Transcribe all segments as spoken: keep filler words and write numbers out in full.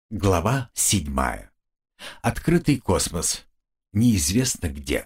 Глава седьмая. Открытый космос. Неизвестно где.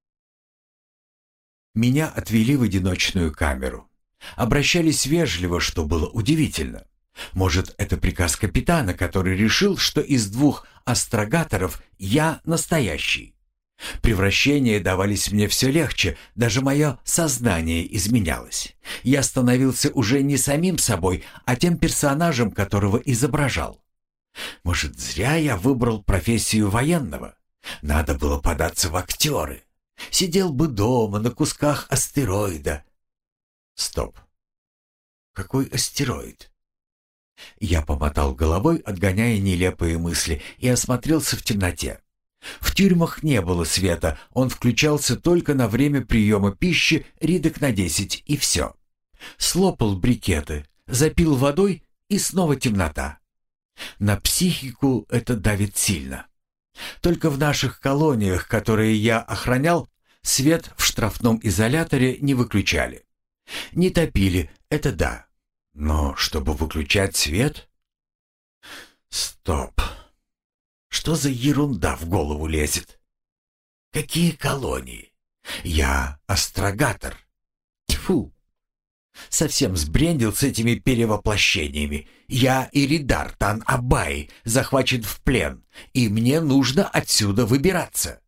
Меня отвели в одиночную камеру. Обращались вежливо, что было удивительно. Может, это приказ капитана, который решил, что из двух астрогаторов я настоящий. Превращения давались мне все легче, даже мое сознание изменялось. Я становился уже не самим собой, а тем персонажем, которого изображал. Может, зря я выбрал профессию военного? Надо было податься в актеры. Сидел бы дома на кусках астероида. Стоп. Какой астероид? Я помотал головой, отгоняя нелепые мысли, и осмотрелся в темноте. В тюрьмах не было света, он включался только на время приема пищи ридок на десять, и все. Слопал брикеты, запил водой, и снова темнота. На психику это давит сильно. Только в наших колониях, которые я охранял, свет в штрафном изоляторе не выключали. Не топили, это да. Но чтобы выключать свет? Стоп. Что за ерунда в голову лезет? Какие колонии? Я астрогатор. Тьфу. Совсем сбрендил с этими перевоплощениями. Я Иридар Тан-Абай захвачен в плен, и мне нужно отсюда выбираться.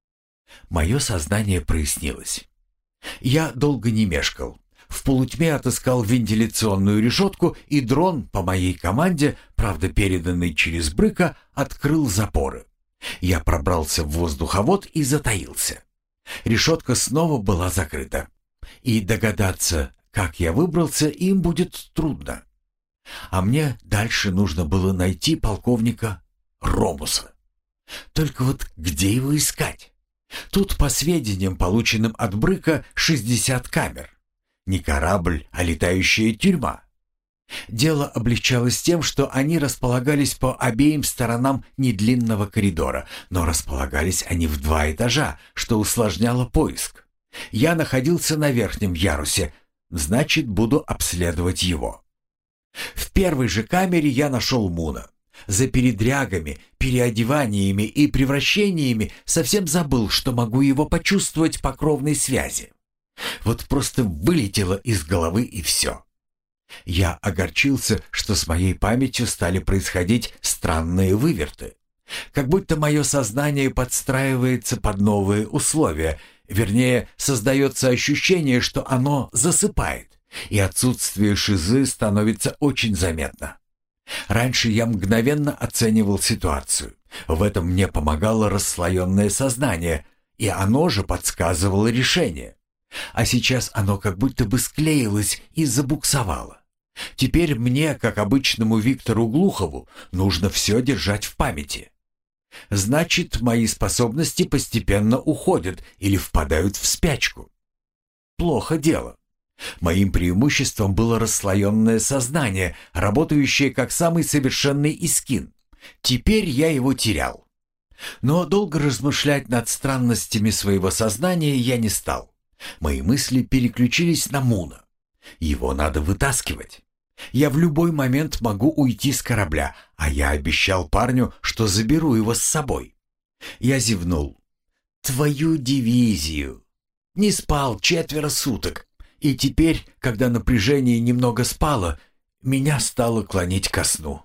Мое сознание прояснилось. Я долго не мешкал. В полутьме отыскал вентиляционную решетку, и дрон по моей команде, правда переданный через Брыка, открыл запоры. Я пробрался в воздуховод и затаился. Решетка снова была закрыта. И догадаться, как я выбрался, им будет трудно. А мне дальше нужно было найти полковника Ромуса. Только вот где его искать? Тут, по сведениям, полученным от Брыка, шестьдесят камер. Не корабль, а летающая тюрьма. Дело облегчалось тем, что они располагались по обеим сторонам недлинного коридора, но располагались они в два этажа, что усложняло поиск. Я находился на верхнем ярусе, значит, буду обследовать его. В первой же камере я нашел Муна. За передрягами, переодеваниями и превращениями совсем забыл, что могу его почувствовать по кровной связи. Вот просто вылетело из головы и все. Я огорчился, что с моей памятью стали происходить странные выверты. Как будто мое сознание подстраивается под новые условия, вернее, создается ощущение, что оно засыпает, и отсутствие шизы становится очень заметно. Раньше я мгновенно оценивал ситуацию. В этом мне помогало расслоенное сознание, и оно же подсказывало решение. А сейчас оно как будто бы склеилось и забуксовало. Теперь мне, как обычному Виктору Глухову, нужно все держать в памяти. Значит, мои способности постепенно уходят или впадают в спячку. Плохо дело. Моим преимуществом было расслоенное сознание, работающее как самый совершенный искин. Теперь я его терял. Но долго размышлять над странностями своего сознания я не стал. Мои мысли переключились на Муна. Его надо вытаскивать. Я в любой момент могу уйти с корабля, а я обещал парню, что заберу его с собой. Я зевнул. Твою дивизию. Не спал четверо суток. И теперь, когда напряжение немного спало, меня стало клонить ко сну.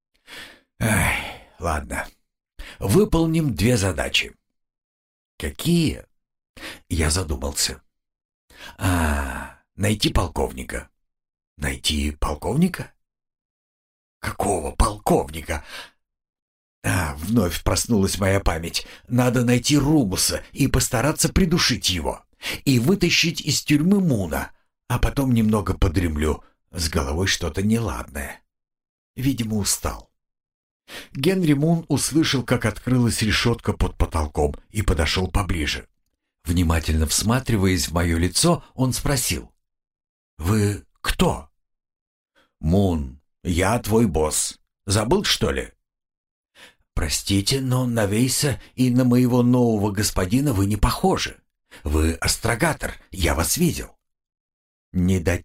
Эх, ладно. Выполним две задачи. Какие? Я задумался. А, найти полковника. Найти полковника? Какого полковника? А, вновь проснулась моя память. Надо найти Румуса и постараться придушить его. И вытащить из тюрьмы Муна. А потом немного подремлю. С головой что-то неладное. Видимо, устал. Генри Мун услышал, как открылась решетка под потолком, и подошел поближе. Внимательно всматриваясь в мое лицо, он спросил. «Вы кто?» «Мун, я твой босс. Забыл, что ли?» «Простите, но на Вейса и на моего нового господина вы не похожи. Вы астрогатор, я вас видел».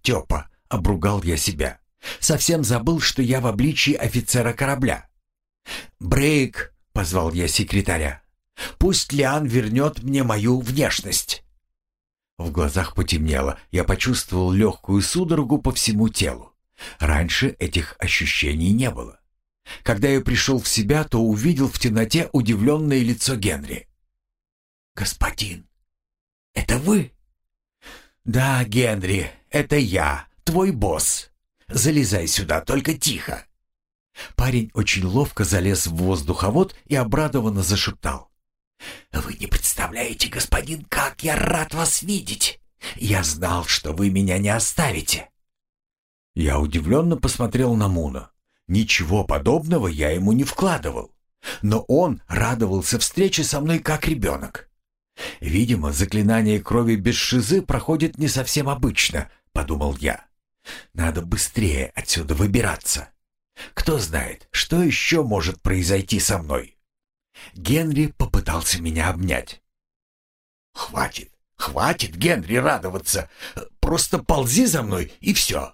«Недотепа», — обругал я себя. «Совсем забыл, что я в обличии офицера корабля. «Брейк!» — позвал я секретаря. «Пусть Лиан вернет мне мою внешность». В глазах потемнело, я почувствовал легкую судорогу по всему телу. Раньше этих ощущений не было. Когда я пришел в себя, то увидел в темноте удивленное лицо Генри. «Господин, это вы?» «Да, Генри, это я, твой босс. Залезай сюда, только тихо». Парень очень ловко залез в воздуховод и обрадованно зашептал. «Вы не представляете, господин, как я рад вас видеть! Я знал, что вы меня не оставите!» Я удивленно посмотрел на Муна. Ничего подобного я ему не вкладывал. Но он радовался встрече со мной как ребенок. «Видимо, заклинание крови без шизы проходит не совсем обычно», — подумал я. «Надо быстрее отсюда выбираться. Кто знает, что еще может произойти со мной?» Генри попытался меня обнять. «Хватит, хватит, Генри, радоваться. Просто ползи за мной, и все».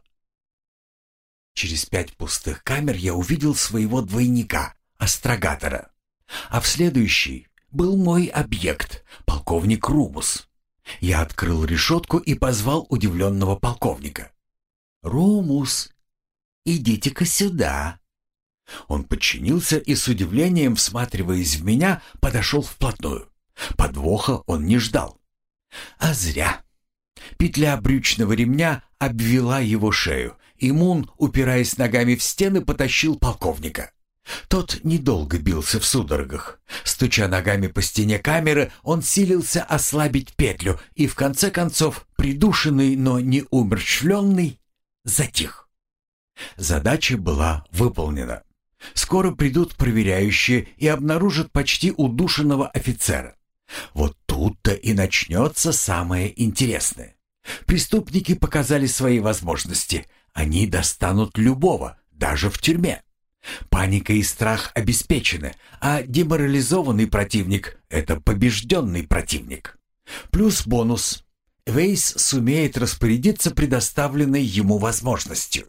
Через пять пустых камер я увидел своего двойника, астрогатора. А в следующей был мой объект, полковник Румус. Я открыл решетку и позвал удивленного полковника. «Румус, идите-ка сюда». Он подчинился и с удивлением, всматриваясь в меня, подошел вплотную. Подвоха он не ждал. А зря. Петля брючного ремня обвела его шею, и Мун, упираясь ногами в стены, потащил полковника. Тот недолго бился в судорогах. Стуча ногами по стене камеры, он силился ослабить петлю и, в конце концов, придушенный, но не умерщвленный, затих. Задача была выполнена. Скоро придут проверяющие и обнаружат почти удушенного офицера. Вот тут-то и начнется самое интересное. Преступники показали свои возможности. Они достанут любого, даже в тюрьме. Паника и страх обеспечены, а деморализованный противник — это побежденный противник. Плюс бонус. Вейс сумеет распорядиться предоставленной ему возможностью.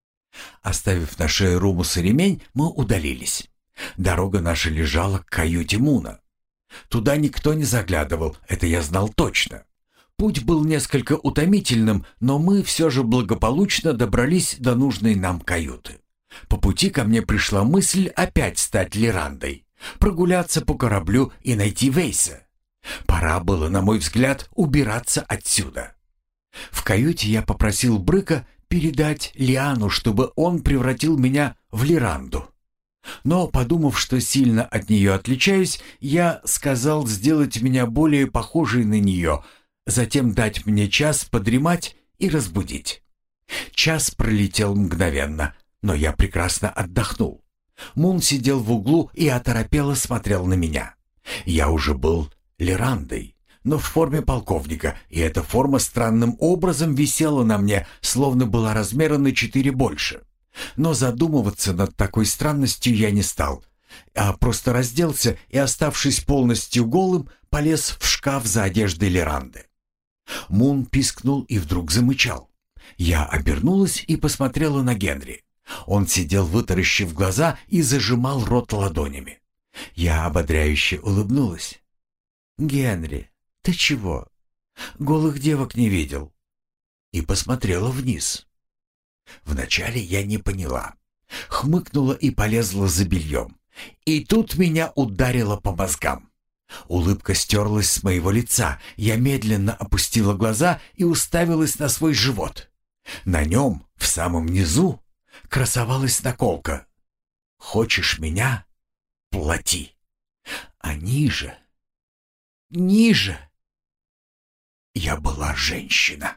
Оставив на шее Румуса ремень, мы удалились. Дорога наша лежала к каюте Муна. Туда никто не заглядывал, это я знал точно. Путь был несколько утомительным, но мы все же благополучно добрались до нужной нам каюты. По пути ко мне пришла мысль опять стать Лирандой, прогуляться по кораблю и найти Вейса. Пора было, на мой взгляд, убираться отсюда. В каюте я попросил Брыка передать Лиану, чтобы он превратил меня в Лиранду. Но, подумав, что сильно от нее отличаюсь, я сказал сделать меня более похожей на нее, затем дать мне час подремать и разбудить. Час пролетел мгновенно, но я прекрасно отдохнул. Мун сидел в углу и оторопело смотрел на меня. Я уже был Лирандой, но в форме полковника, и эта форма странным образом висела на мне, словно была размера на четыре больше. Но задумываться над такой странностью я не стал, а просто разделся и, оставшись полностью голым, полез в шкаф за одеждой Лиранды. Мун пискнул и вдруг замычал. Я обернулась и посмотрела на Генри. Он сидел, вытаращив глаза, и зажимал рот ладонями. Я ободряюще улыбнулась. «Генри, ты чего? Голых девок не видел?» И посмотрела вниз. Вначале я не поняла. Хмыкнула и полезла за бельем. И тут меня ударило по мозгам. Улыбка стерлась с моего лица. Я медленно опустила глаза и уставилась на свой живот. На нем, в самом низу, красовалась наколка. «Хочешь меня? Плати». А ниже... Ниже... Я была женщина.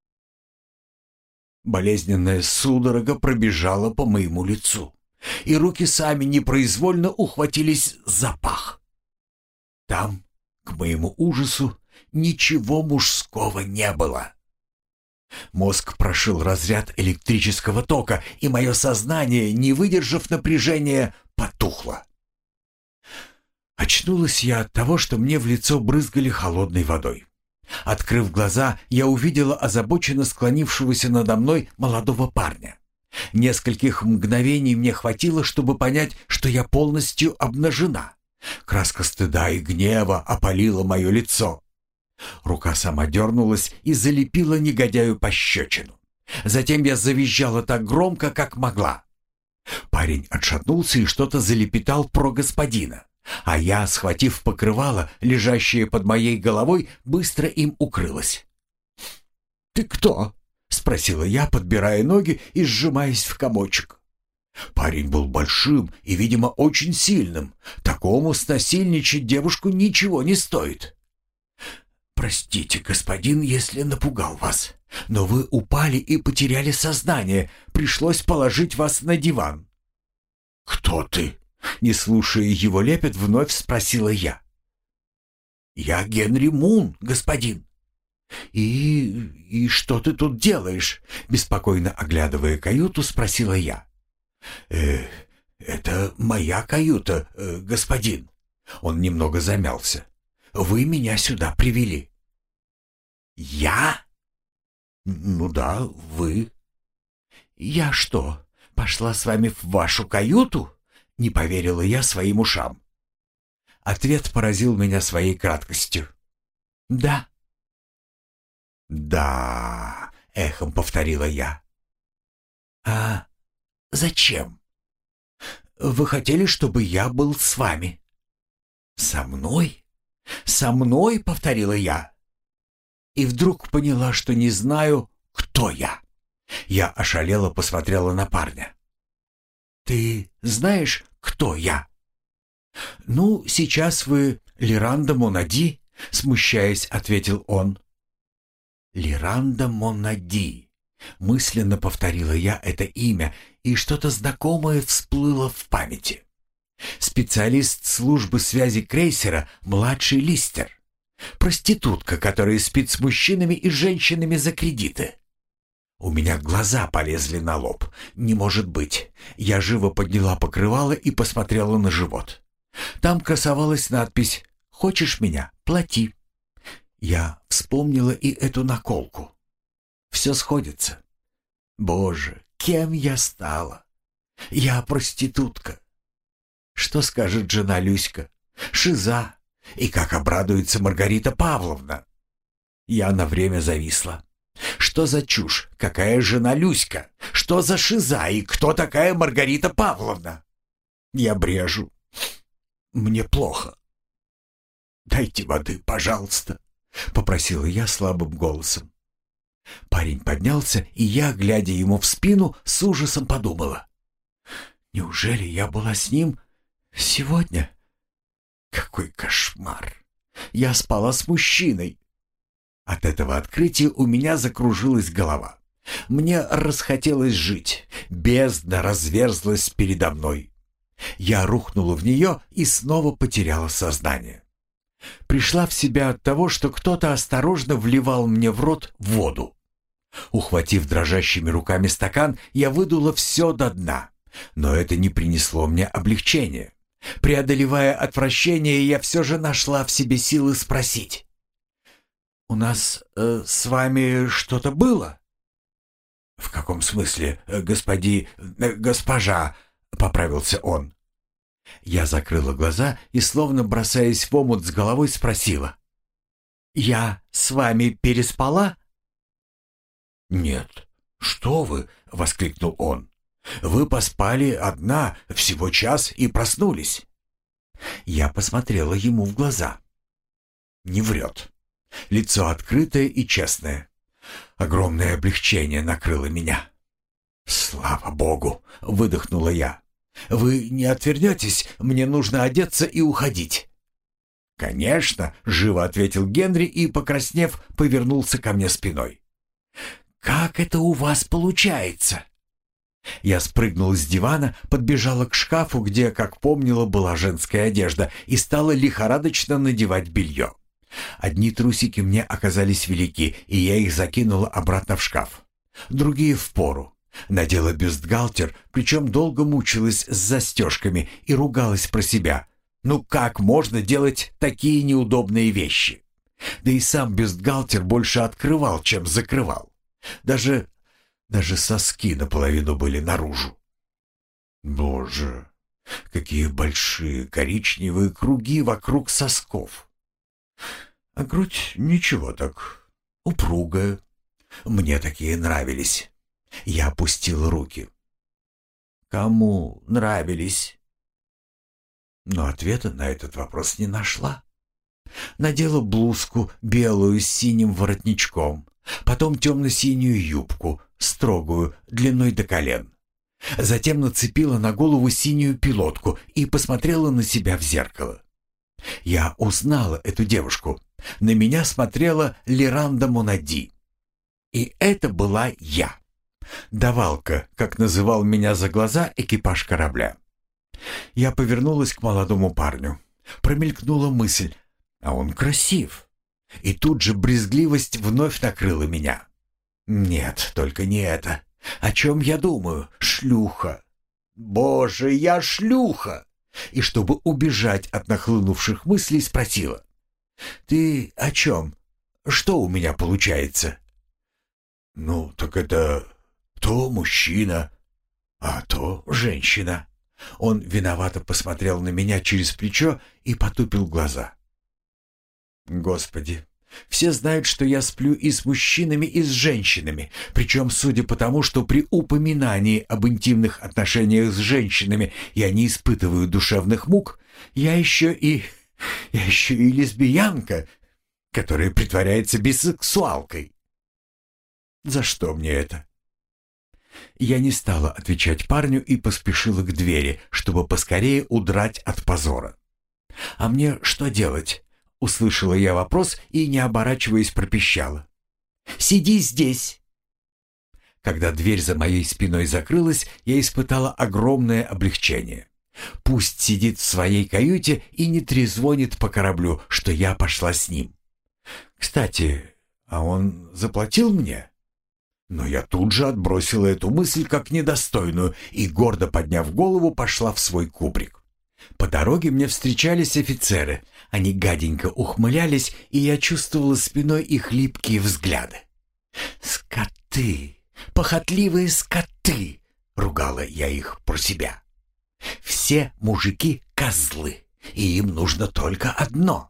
Болезненная судорога пробежала по моему лицу, и руки сами непроизвольно ухватились за пах. Там, к моему ужасу, ничего мужского не было. Мозг прошил разряд электрического тока, и мое сознание, не выдержав напряжения, потухло. Очнулась я от того, что мне в лицо брызгали холодной водой. Открыв глаза, я увидела озабоченно склонившегося надо мной молодого парня. Нескольких мгновений мне хватило, чтобы понять, что я полностью обнажена. Краска стыда и гнева опалила мое лицо. Рука сама дернулась и залепила негодяю пощечину. Затем я завизжала так громко, как могла. Парень отшатнулся и что-то залепетал про господина, а я, схватив покрывало, лежащее под моей головой, быстро им укрылась. «Ты кто?» — спросила я, подбирая ноги и сжимаясь в комочек. Парень был большим и, видимо, очень сильным. Такому снасильничать девушку ничего не стоит. «Простите, господин, если напугал вас, но вы упали и потеряли сознание. Пришлось положить вас на диван». «Кто ты?» — не слушая его лепет, вновь спросила я. «Я Генри Мун, господин». «И... и что ты тут делаешь?» — беспокойно оглядывая каюту, спросила я. «Э, это моя каюта, э, господин». Он немного замялся. «Вы меня сюда привели». «Я?» «Ну да, вы». «Я что, пошла с вами в вашу каюту?» — не поверила я своим ушам. Ответ поразил меня своей краткостью. «Да». «Да», — эхом повторила я. «А зачем?» «Вы хотели, чтобы я был с вами». «Со мной? Со мной?» — повторила я. И вдруг поняла, что не знаю, кто я. Я ошалело посмотрела на парня. «Ты знаешь, кто я?» «Ну, сейчас вы Лиранда Монади», — смущаясь, ответил он. «Лиранда Монади», — мысленно повторила я это имя, и что-то знакомое всплыло в памяти. Специалист службы связи крейсера, младший Листер. Проститутка, которая спит с мужчинами и женщинами за кредиты. У меня глаза полезли на лоб. Не может быть. Я живо подняла покрывало и посмотрела на живот. Там красовалась надпись «Хочешь меня? Плати». Я вспомнила и эту наколку. Все сходится. Боже, кем я стала? Я проститутка. Что скажет жена Люська? Шиза. И как обрадуется Маргарита Павловна? Я на время зависла. Что за чушь? Какая жена Люська? Что за шиза? И кто такая Маргарита Павловна? Я брежу. Мне плохо. «Дайте воды, пожалуйста», — попросила я слабым голосом. Парень поднялся, и я, глядя ему в спину, с ужасом подумала. «Неужели я была с ним сегодня? Какой кошмар! Я спала с мужчиной!» От этого открытия у меня закружилась голова. Мне расхотелось жить. Бездна разверзлась передо мной. Я рухнула в нее и снова потеряла сознание. Пришла в себя от того, что кто-то осторожно вливал мне в рот воду. Ухватив дрожащими руками стакан, я выдула все до дна. Но это не принесло мне облегчения. Преодолевая отвращение, я все же нашла в себе силы спросить. «У нас э, с вами что-то было?» «В каком смысле, э, господи... Э, госпожа?» — поправился он. Я закрыла глаза и, словно бросаясь в омут с головой, спросила. «Я с вами переспала?» «Нет, что вы!» — воскликнул он. «Вы поспали одна, всего час, и проснулись». Я посмотрела ему в глаза. Не врет. Лицо открытое и честное. Огромное облегчение накрыло меня. «Слава Богу!» — выдохнула я. «Вы не отвернетесь? Мне нужно одеться и уходить». «Конечно!» — живо ответил Генри и, покраснев, повернулся ко мне спиной. «Как это у вас получается?» Я спрыгнула с дивана, подбежала к шкафу, где, как помнила, была женская одежда, и стала лихорадочно надевать белье. Одни трусики мне оказались велики, и я их закинула обратно в шкаф. Другие впору. Надела бюстгальтер, причем долго мучилась с застежками и ругалась про себя. Ну как можно делать такие неудобные вещи? Да и сам бюстгальтер больше открывал, чем закрывал. Даже... Даже соски наполовину были наружу. Боже, какие большие коричневые круги вокруг сосков. А грудь ничего так, упругая. Мне такие нравились. Я опустил руки. Кому нравились? Но ответа на этот вопрос не нашла. Надела блузку белую с синим воротничком, потом темно-синюю юбку, строгую, длиной до колен. Затем нацепила на голову синюю пилотку и посмотрела на себя в зеркало. Я узнала эту девушку. На меня смотрела Лиранда Монади. И это была я. Давалка, как называл меня за глаза экипаж корабля. Я повернулась к молодому парню. Промелькнула мысль, а он красив. И тут же брезгливость вновь накрыла меня. Нет, только не это. О чем я думаю? Шлюха. Боже, я шлюха! И чтобы убежать от нахлынувших мыслей, спросила. Ты о чем? Что у меня получается? Ну, так это то мужчина, а то женщина. Он виновато посмотрел на меня через плечо и потупил глаза. Господи, все знают, что я сплю и с мужчинами, и с женщинами, причем, судя по тому, что при упоминании об интимных отношениях с женщинами я не испытываю душевных мук, я еще и... я еще и лесбиянка, которая притворяется бисексуалкой. За что мне это? Я не стала отвечать парню и поспешила к двери, чтобы поскорее удрать от позора. «А мне что делать?» — услышала я вопрос и, не оборачиваясь, пропищала. «Сиди здесь!» Когда дверь за моей спиной закрылась, я испытала огромное облегчение. Пусть сидит в своей каюте и не трезвонит по кораблю, что я пошла с ним. Кстати, а он заплатил мне? Но я тут же отбросила эту мысль как недостойную и, гордо подняв голову, пошла в свой кубрик. По дороге мне встречались офицеры. Они гаденько ухмылялись, и я чувствовала спиной их липкие взгляды. «Скоты! Похотливые скоты!» — ругала я их про себя. «Все мужики — козлы, и им нужно только одно».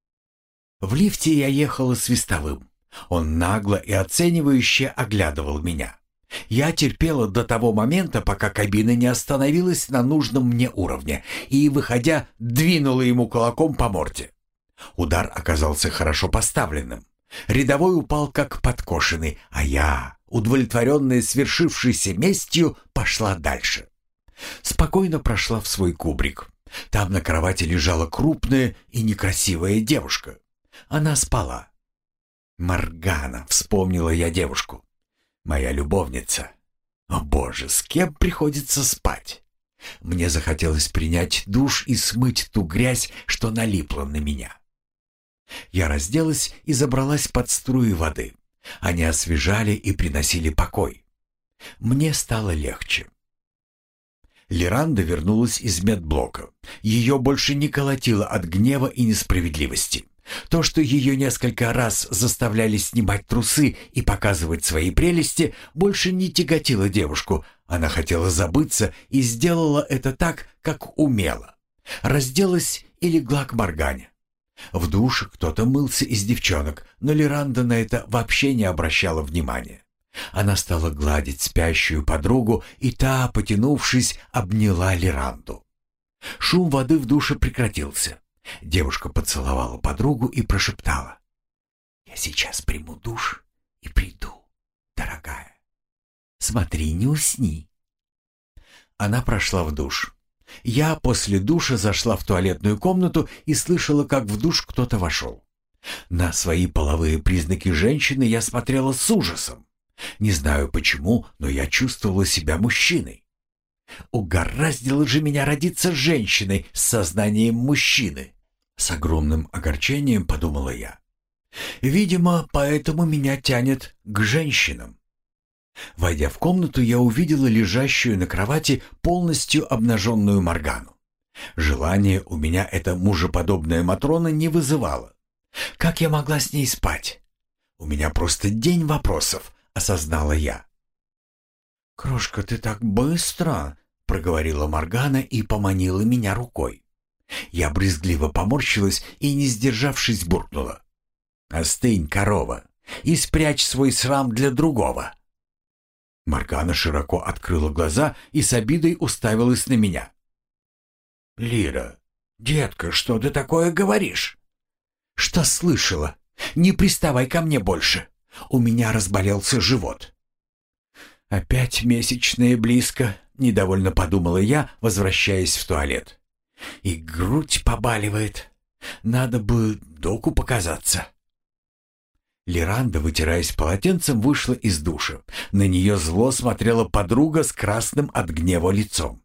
В лифте я ехала свистовым. Он нагло и оценивающе оглядывал меня. Я терпела до того момента, пока кабина не остановилась на нужном мне уровне, и, выходя, двинула ему кулаком по морде. Удар оказался хорошо поставленным. Рядовой упал как подкошенный, а я, удовлетворенная свершившейся местью, пошла дальше. Спокойно прошла в свой кубрик. Там на кровати лежала крупная и некрасивая девушка. Она спала. Моргана, вспомнила я девушку. Моя любовница. О боже, с кем приходится спать? Мне захотелось принять душ и смыть ту грязь, что налипла на меня. Я разделась и забралась под струи воды. Они освежали и приносили покой. Мне стало легче. Лиранда вернулась из медблока. Ее больше не колотило от гнева и несправедливости. То, что ее несколько раз заставляли снимать трусы и показывать свои прелести, больше не тяготило девушку. Она хотела забыться и сделала это так, как умела. Разделась и легла к Моргане. В душе кто-то мылся из девчонок, но Лиранда на это вообще не обращала внимания. Она стала гладить спящую подругу, и та, потянувшись, обняла Лиранду. Шум воды в душе прекратился. Девушка поцеловала подругу и прошептала: «Я сейчас приму душ и приду, дорогая. Смотри, не усни». Она прошла в душ. Я после душа зашла в туалетную комнату и слышала, как в душ кто-то вошел. На свои половые признаки женщины я смотрела с ужасом. Не знаю почему, но я чувствовала себя мужчиной. Угораздило же меня родиться женщиной с сознанием мужчины. С огромным огорчением подумала я. Видимо, поэтому меня тянет к женщинам. Войдя в комнату, я увидела лежащую на кровати полностью обнаженную Моргану. Желание у меня эта мужеподобная Матрона не вызывало. Как я могла с ней спать? У меня просто день вопросов, осознала я. «Крошка, ты так быстро!» — проговорила Моргана и поманила меня рукой. Я брезгливо поморщилась и, не сдержавшись, буркнула: «Остынь, корова, и спрячь свой срам для другого». Моргана широко открыла глаза и с обидой уставилась на меня. «Лира, детка, что ты такое говоришь?» «Что слышала? Не приставай ко мне больше. У меня разболелся живот». «Опять месячные близко», — недовольно подумала я, возвращаясь в туалет. «И грудь побаливает. Надо бы доку показаться». Лиранда, вытираясь полотенцем, вышла из душа. На нее зло смотрела подруга с красным от гнева лицом.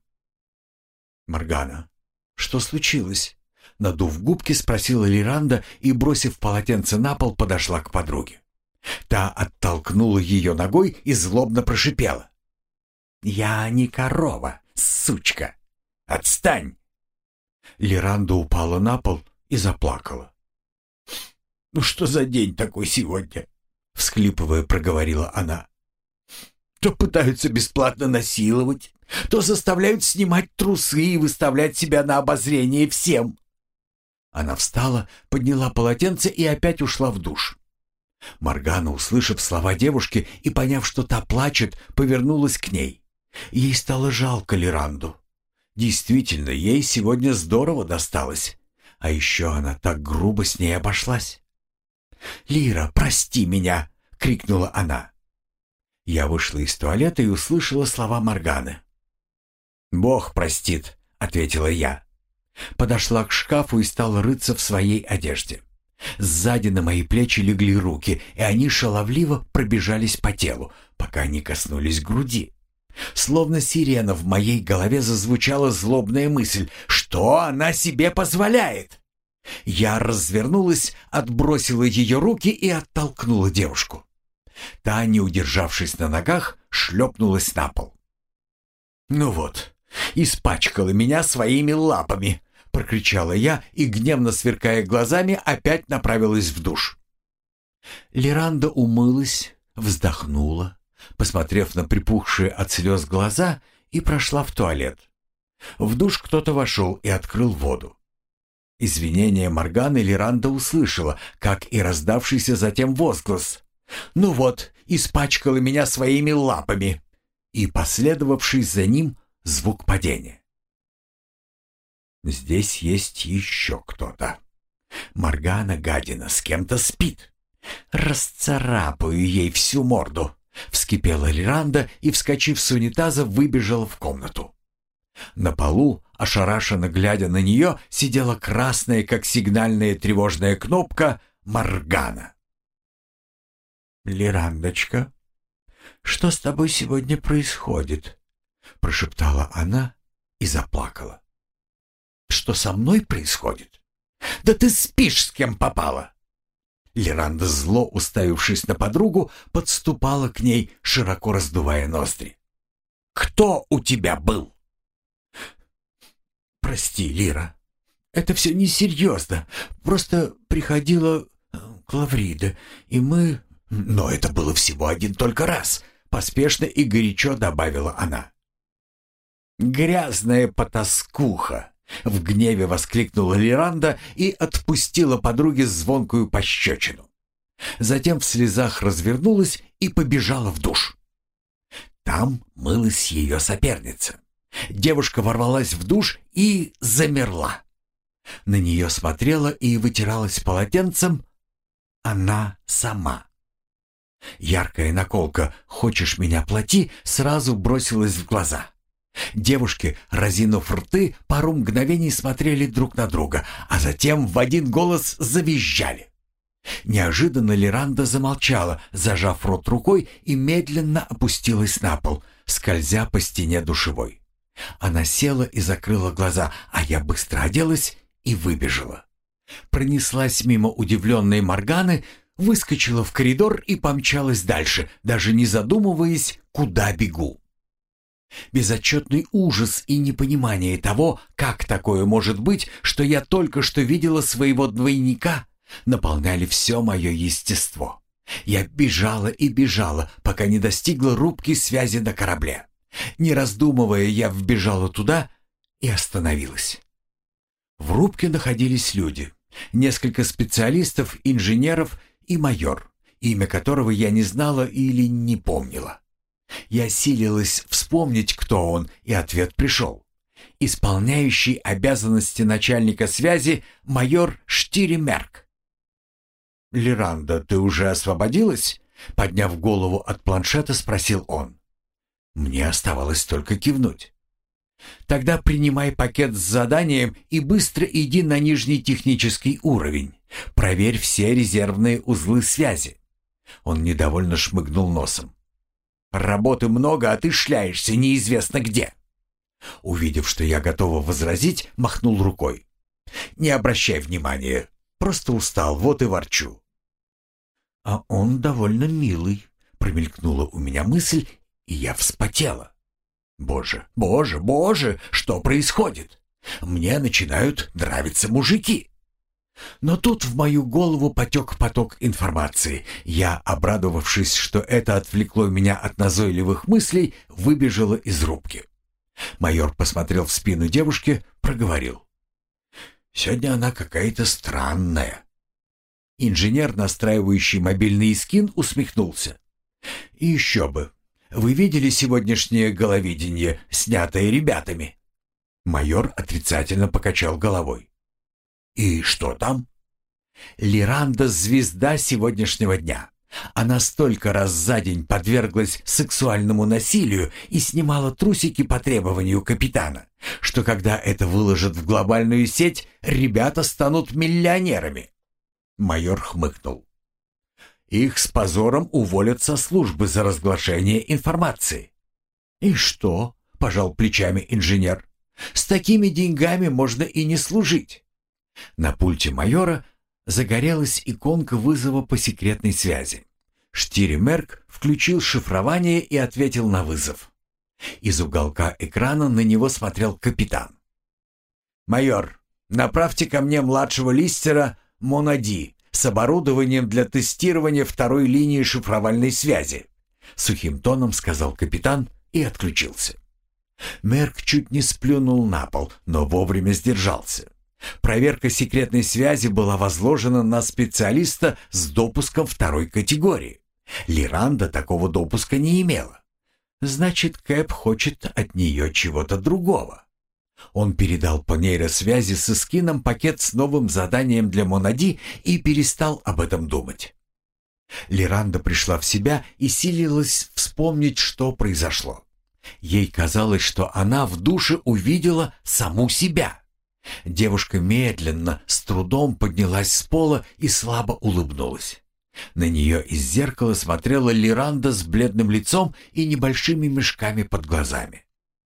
«Моргана, что случилось?» Надув губки, спросила Лиранда и, бросив полотенце на пол, подошла к подруге. Та оттолкнула ее ногой и злобно прошипела: «Я не корова, сучка! Отстань!» Лиранда упала на пол и заплакала. «Ну что за день такой сегодня?» — всхлипывая, проговорила она. «То пытаются бесплатно насиловать, то заставляют снимать трусы и выставлять себя на обозрение всем». Она встала, подняла полотенце и опять ушла в душ. Моргана, услышав слова девушки и поняв, что та плачет, повернулась к ней. Ей стало жалко Лиранду. Действительно, ей сегодня здорово досталось. А еще она так грубо с ней обошлась. «Лира, прости меня!» — крикнула она. Я вышла из туалета и услышала слова Морганы. «Бог простит», — ответила я. Подошла к шкафу и стала рыться в своей одежде. Сзади на мои плечи легли руки, и они шаловливо пробежались по телу, пока не коснулись груди. Словно сирена в моей голове зазвучала злобная мысль: что она себе позволяет? Я развернулась, отбросила ее руки и оттолкнула девушку. Та, не удержавшись на ногах, шлепнулась на пол. «Ну вот, испачкала меня своими лапами!» — прокричала я и, гневно сверкая глазами, опять направилась в душ. Лиранда умылась, вздохнула, посмотрев на припухшие от слез глаза, и прошла в туалет. В душ кто-то вошел и открыл воду. Извинения Морганы Лиранда услышала, как и раздавшийся затем возглас: «Ну вот, испачкала меня своими лапами!» и последовавший за ним звук падения. «Здесь есть еще кто-то. Моргана, гадина, с кем-то спит. Расцарапаю ей всю морду!» — вскипела Лиранда и, вскочив с унитаза, выбежала в комнату. На полу, ошарашенно глядя на нее, сидела красная, как сигнальная тревожная кнопка, Моргана. «Лирандочка, что с тобой сегодня происходит?» — прошептала она и заплакала. «Что со мной происходит? Да ты спишь, с кем попало!» Лиранда, зло уставившись на подругу, подступала к ней, широко раздувая ноздри. «Кто у тебя был?» «Прости, Лира, это все несерьезно. Просто приходила Клаврида, и мы...» «Но это было всего один только раз», — поспешно и горячо добавила она. «Грязная потаскуха!» — в гневе воскликнула Лиранда и отпустила подруге звонкую пощечину. Затем в слезах развернулась и побежала в душ. Там мылась ее соперница. Девушка ворвалась в душ и замерла. На нее смотрела и вытиралась полотенцем она сама. Яркая наколка «Хочешь меня, плати» сразу бросилась в глаза. Девушки, разинув рты, пару мгновений смотрели друг на друга, а затем в один голос завизжали. Неожиданно Лиранда замолчала, зажав рот рукой, и медленно опустилась на пол, скользя по стене душевой. Она села и закрыла глаза, а я быстро оделась и выбежала. Пронеслась мимо удивленной Морганы, выскочила в коридор и помчалась дальше, даже не задумываясь, куда бегу. Безотчетный ужас и непонимание того, как такое может быть, что я только что видела своего двойника, наполняли все мое естество. Я бежала и бежала, пока не достигла рубки связи на корабле. Не раздумывая, я вбежала туда и остановилась. В рубке находились люди, несколько специалистов, инженеров и майор, имя которого я не знала или не помнила. Я силилась вспомнить, кто он, и ответ пришел. Исполняющий обязанности начальника связи майор Штиремерк. «Лиранда, ты уже освободилась?» Подняв голову от планшета, спросил он. Мне оставалось только кивнуть. «Тогда принимай пакет с заданием и быстро иди на нижний технический уровень. Проверь все резервные узлы связи». Он недовольно шмыгнул носом. «Работы много, а ты шляешься неизвестно где». Увидев, что я готова возразить, махнул рукой. «Не обращай внимания. Просто устал, вот и ворчу». «А он довольно милый», — промелькнула у меня мысль, и я вспотела. «Боже, боже, боже, что происходит? Мне начинают нравиться мужики». Но тут в мою голову потек поток информации. Я, обрадовавшись, что это отвлекло меня от назойливых мыслей, выбежала из рубки. Майор посмотрел в спину девушки, проговорил. «Сегодня она какая-то странная». Инженер, настраивающий мобильный скин, усмехнулся. «И еще бы. Вы видели сегодняшнее головидение, снятое ребятами?» Майор отрицательно покачал головой. «И что там?» «Лиранда — звезда сегодняшнего дня. Она столько раз за день подверглась сексуальному насилию и снимала трусики по требованию капитана, что когда это выложат в глобальную сеть, ребята станут миллионерами». Майор хмыкнул. «Их с позором уволят со службы за разглашение информации». «И что?» — пожал плечами инженер. «С такими деньгами можно и не служить». На пульте майора загорелась иконка вызова по секретной связи. Штиремерк включил шифрование и ответил на вызов. Из уголка экрана на него смотрел капитан. «Майор, направьте ко мне младшего листера Монади с оборудованием для тестирования второй линии шифровальной связи», сухим тоном сказал капитан и отключился. Мерк чуть не сплюнул на пол, но вовремя сдержался. Проверка секретной связи была возложена на специалиста с допуском второй категории. Лиранда такого допуска не имела. Значит, Кэп хочет от нее чего-то другого. Он передал по нейросвязи с Искином пакет с новым заданием для Монади и перестал об этом думать. Лиранда пришла в себя и силилась вспомнить, что произошло. Ей казалось, что она в душе увидела саму себя. Девушка медленно, с трудом поднялась с пола и слабо улыбнулась. На нее из зеркала смотрела Лиранда с бледным лицом и небольшими мешками под глазами.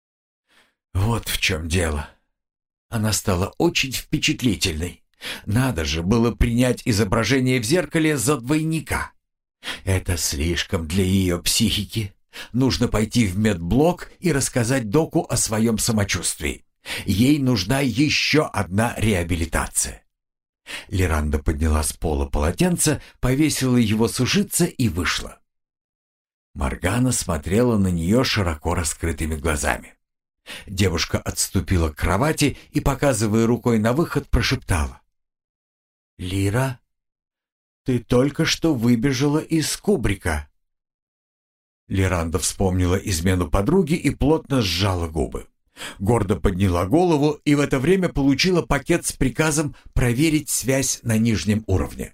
Вот в чем дело. Она стала очень впечатлительной. Надо же было принять изображение в зеркале за двойника. Это слишком для ее психики. Нужно пойти в медблок и рассказать доку о своем самочувствии. Ей нужна еще одна реабилитация. Лиранда подняла с пола полотенце, повесила его сушиться и вышла. Моргана смотрела на нее широко раскрытыми глазами. Девушка отступила к кровати и, показывая рукой на выход, прошептала. «Лира, ты только что выбежала из кубрика». Лиранда вспомнила измену подруги и плотно сжала губы. Гордо подняла голову и в это время получила пакет с приказом проверить связь на нижнем уровне.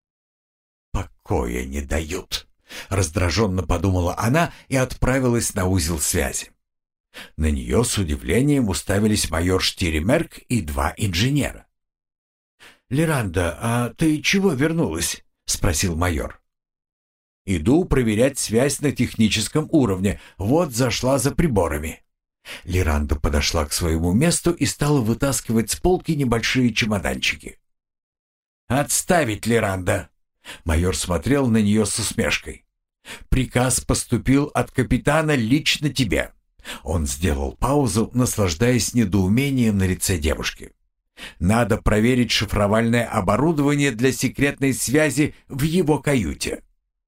«Покоя не дают», — раздраженно подумала она и отправилась на узел связи. На нее с удивлением уставились майор Штиремерк и два инженера. «Лиранда, а ты чего вернулась?» — спросил майор. «Иду проверять связь на техническом уровне. Вот зашла за приборами». Лиранда подошла к своему месту и стала вытаскивать с полки небольшие чемоданчики. «Отставить, Лиранда!» Майор смотрел на нее с усмешкой. «Приказ поступил от капитана лично тебе». Он сделал паузу, наслаждаясь недоумением на лице девушки. «Надо проверить шифровальное оборудование для секретной связи в его каюте».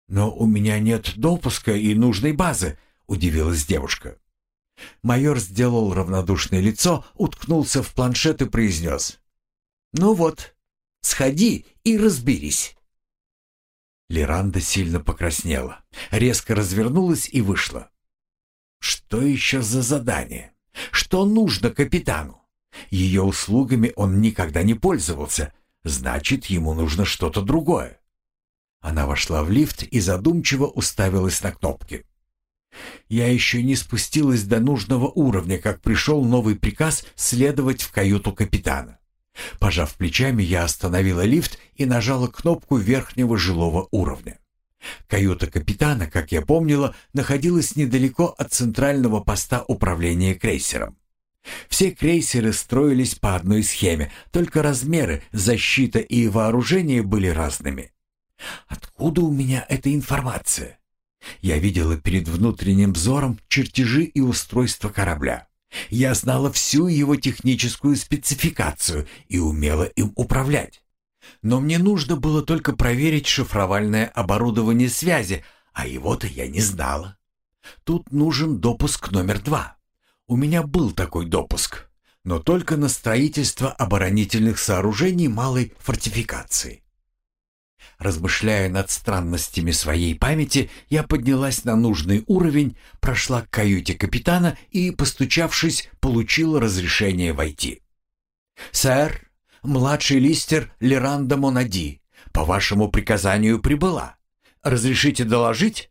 «Но у меня нет допуска и нужной базы», — удивилась девушка. Майор сделал равнодушное лицо, уткнулся в планшет и произнес: «Ну вот, сходи и разберись». Лиранда сильно покраснела, резко развернулась и вышла. Что еще за задание? Что нужно капитану? Ее услугами он никогда не пользовался, значит, ему нужно что-то другое. Она вошла в лифт и задумчиво уставилась на кнопки. Я еще не спустилась до нужного уровня, как пришел новый приказ следовать в каюту капитана. Пожав плечами, я остановила лифт и нажала кнопку верхнего жилого уровня. Каюта капитана, как я помнила, находилась недалеко от центрального поста управления крейсером. Все крейсеры строились по одной схеме, только размеры, защита и вооружение были разными. Откуда у меня эта информация? Я видела перед внутренним взором чертежи и устройства корабля. Я знала всю его техническую спецификацию и умела им управлять. Но мне нужно было только проверить шифровальное оборудование связи, а его-то я не знала. Тут нужен допуск номер два. У меня был такой допуск, но только на строительство оборонительных сооружений малой фортификации. Размышляя над странностями своей памяти, я поднялась на нужный уровень, прошла к каюте капитана и, постучавшись, получила разрешение войти. «Сэр, младший листер Лиранда Монади, по вашему приказанию прибыла. Разрешите доложить?»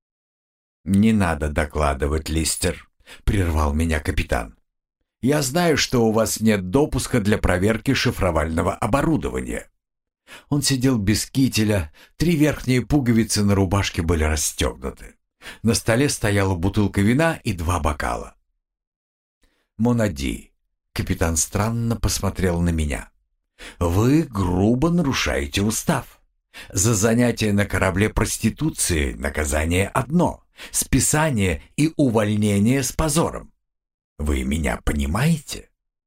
«Не надо докладывать, листер», — прервал меня капитан. «Я знаю, что у вас нет допуска для проверки шифровального оборудования». Он сидел без кителя, три верхние пуговицы на рубашке были расстегнуты. На столе стояла бутылка вина и два бокала. «Монади», — капитан странно посмотрел на меня, — «вы грубо нарушаете устав. За занятие на корабле проституции наказание одно — списание и увольнение с позором. Вы меня понимаете?»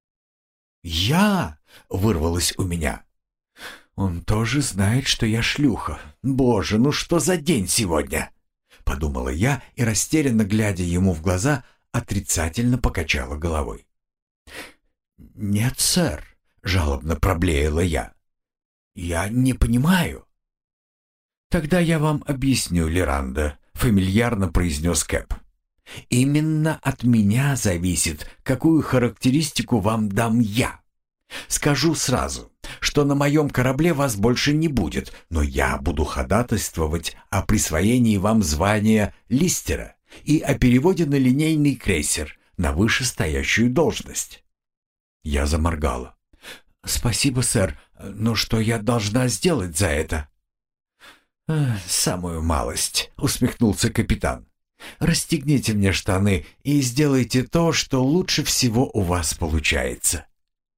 «Я?» — вырвалось у меня. «Он тоже знает, что я шлюха. Боже, ну что за день сегодня?» Подумала я и, растерянно глядя ему в глаза, отрицательно покачала головой. «Нет, сэр», — жалобно проблеяла я. «Я не понимаю». «Тогда я вам объясню, Лиранда», — фамильярно произнес Кэп. «Именно от меня зависит, какую характеристику вам дам я. Скажу сразу, что на моем корабле вас больше не будет, но я буду ходатайствовать о присвоении вам звания листера и о переводе на линейный крейсер на вышестоящую должность». Я заморгала. «Спасибо, сэр, но что я должна сделать за это?» «Самую малость», — усмехнулся капитан. «Расстегните мне штаны и сделайте то, что лучше всего у вас получается».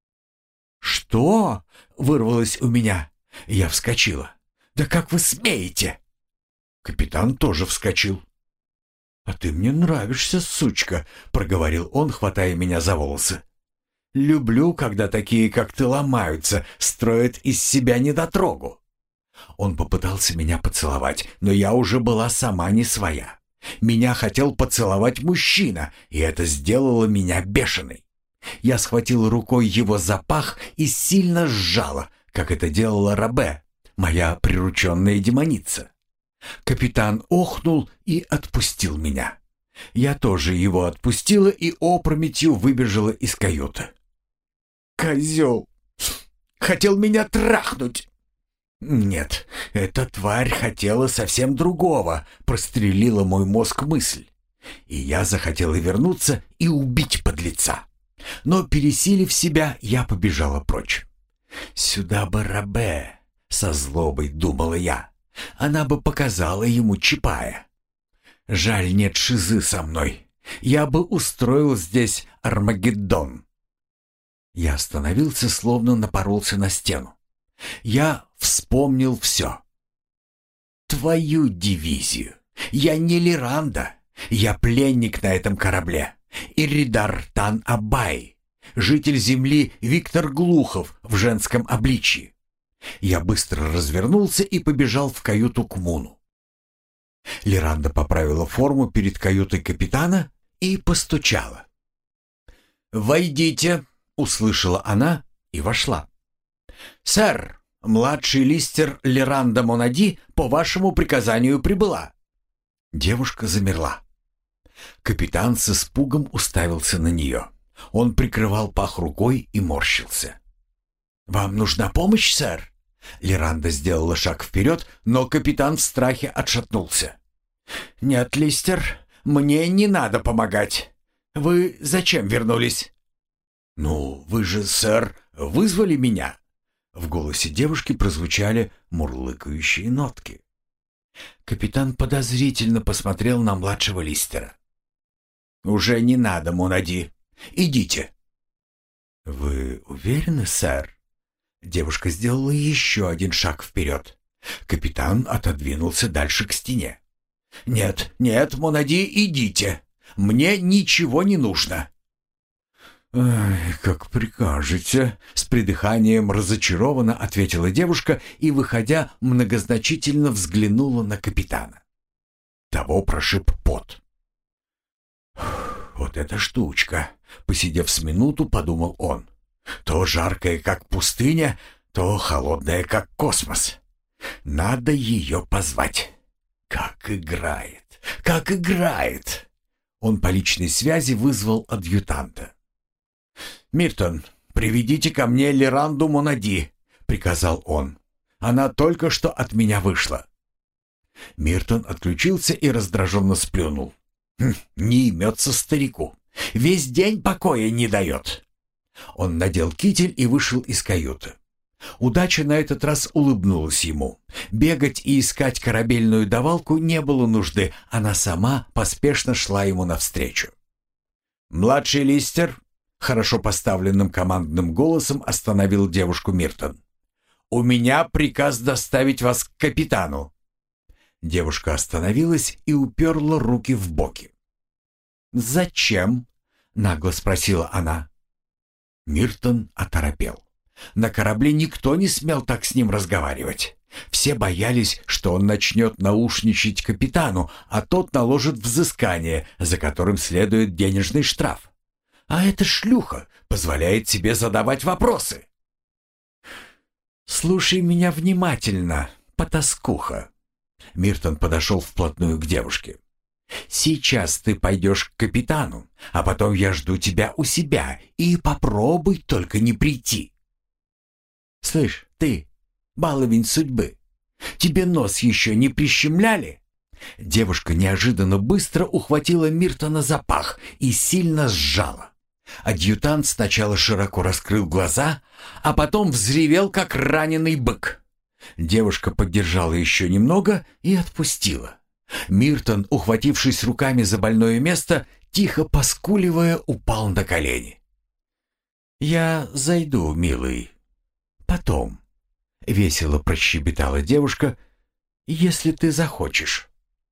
«Что?» — вырвалось у меня. Я вскочила. «Да как вы смеете?» Капитан тоже вскочил. «А ты мне нравишься, сучка», — проговорил он, хватая меня за волосы. «Люблю, когда такие, как ты, ломаются, строят из себя недотрогу». Он попытался меня поцеловать, но я уже была сама не своя. Меня хотел поцеловать мужчина, и это сделало меня бешеной. Я схватил рукой его за пах и сильно сжала, как это делала Рабе, моя прирученная демоница. Капитан охнул и отпустил меня. Я тоже его отпустила и опрометью выбежала из каюты. «Козел! Хотел меня трахнуть!» «Нет, эта тварь хотела совсем другого», — прострелила мой мозг мысль. И я захотела вернуться и убить подлеца. Но, пересилив себя, я побежала прочь. «Сюда бы Рабе», — со злобой думала я. Она бы показала ему Чапая. Жаль, нет Шизы со мной. Я бы устроил здесь Армагеддон. Я остановился, словно напоролся на стену. Я вспомнил все. Твою дивизию. Я не Лиранда. Я пленник на этом корабле. Иридар Тан-Абай, житель земли Виктор Глухов в женском обличье. Я быстро развернулся и побежал в каюту к Муну. Лиранда поправила форму перед каютой капитана и постучала. «Войдите!» — услышала она и вошла. «Сэр, младший листер Лиранда Монади по вашему приказанию прибыла». Девушка замерла. Капитан с испугом уставился на нее. Он прикрывал пах рукой и морщился. «Вам нужна помощь, сэр?» Лиранда сделала шаг вперед, но капитан в страхе отшатнулся. «Нет, листер, мне не надо помогать. Вы зачем вернулись?» «Ну, вы же, сэр, вызвали меня». В голосе девушки прозвучали мурлыкающие нотки. Капитан подозрительно посмотрел на младшего листера. «Уже не надо, Монади. Идите». «Вы уверены, сэр?» Девушка сделала еще один шаг вперед. Капитан отодвинулся дальше к стене. «Нет, нет, Монади, идите. Мне ничего не нужно». «Ай, как прикажете», — с придыханием разочарованно ответила девушка и, выходя, многозначительно взглянула на капитана. Того прошиб пот. «Вот эта штучка», — посидев с минуту, подумал он. «То жаркая, как пустыня, то холодная, как космос. Надо ее позвать. Как играет, как играет!» Он по личной связи вызвал адъютанта. «Миртон, приведите ко мне Лиранду Монади», — приказал он. «Она только что от меня вышла». Миртон отключился и раздраженно сплюнул. «Хм, не имется старику. Весь день покоя не дает». Он надел китель и вышел из каюты. Удача на этот раз улыбнулась ему. Бегать и искать корабельную давалку не было нужды, она сама поспешно шла ему навстречу. «Младший листер», — хорошо поставленным командным голосом остановил девушку Миртон. «У меня приказ доставить вас к капитану». Девушка остановилась и уперла руки в боки. «Зачем?» — нагло спросила она. Миртон оторопел. На корабле никто не смел так с ним разговаривать. Все боялись, что он начнет наушничать капитану, а тот наложит взыскание, за которым следует денежный штраф. А эта шлюха позволяет себе задавать вопросы. «Слушай меня внимательно, потаскуха». Миртон подошел вплотную к девушке. «Сейчас ты пойдешь к капитану, а потом я жду тебя у себя, и попробуй только не прийти». «Слышь, ты, баловень судьбы, тебе нос еще не прищемляли?» Девушка неожиданно быстро ухватила Миртона за пах и сильно сжала. Адъютант сначала широко раскрыл глаза, а потом взревел, как раненый бык. Девушка поддержала еще немного и отпустила. Миртон, ухватившись руками за больное место, тихо поскуливая, упал на колени. «Я зайду, милый. Потом», — весело прощебетала девушка, — «если ты захочешь».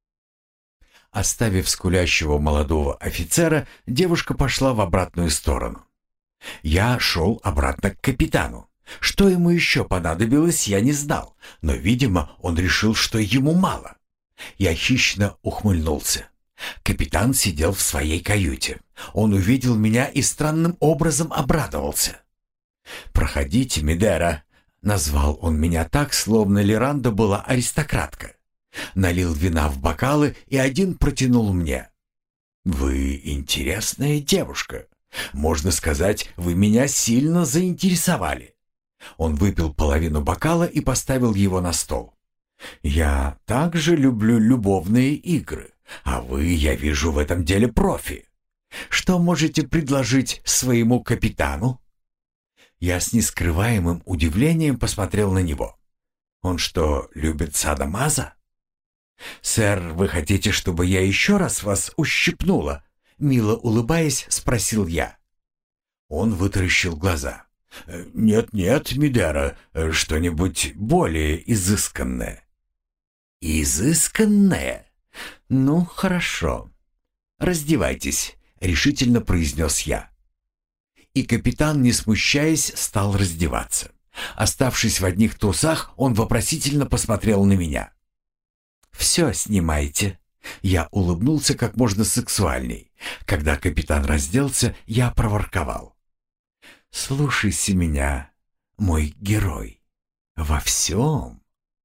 Оставив скулящего молодого офицера, девушка пошла в обратную сторону. Я шел обратно к капитану. Что ему еще понадобилось, я не знал, но, видимо, он решил, что ему мало. Я хищно ухмыльнулся. Капитан сидел в своей каюте. Он увидел меня и странным образом обрадовался. «Проходите, Медера», — назвал он меня так, словно Лиранда была аристократка. Налил вина в бокалы и один протянул мне. «Вы интересная девушка. Можно сказать, вы меня сильно заинтересовали». Он выпил половину бокала и поставил его на стол. «Я также люблю любовные игры, а вы, я вижу, в этом деле профи. Что можете предложить своему капитану?» Я с нескрываемым удивлением посмотрел на него. «Он что, любит садо-мазо?» «Сэр, вы хотите, чтобы я еще раз вас ущипнула?» Мило улыбаясь, спросил я. Он вытаращил глаза. «Нет-нет, Медера, что-нибудь более изысканное». «Изысканное? Ну, хорошо. Раздевайтесь», — решительно произнес я. И капитан, не смущаясь, стал раздеваться. Оставшись в одних трусах, он вопросительно посмотрел на меня. «Все снимайте». Я улыбнулся как можно сексуальней. Когда капитан разделся, я проворковал: «Слушайся меня, мой герой, во всем».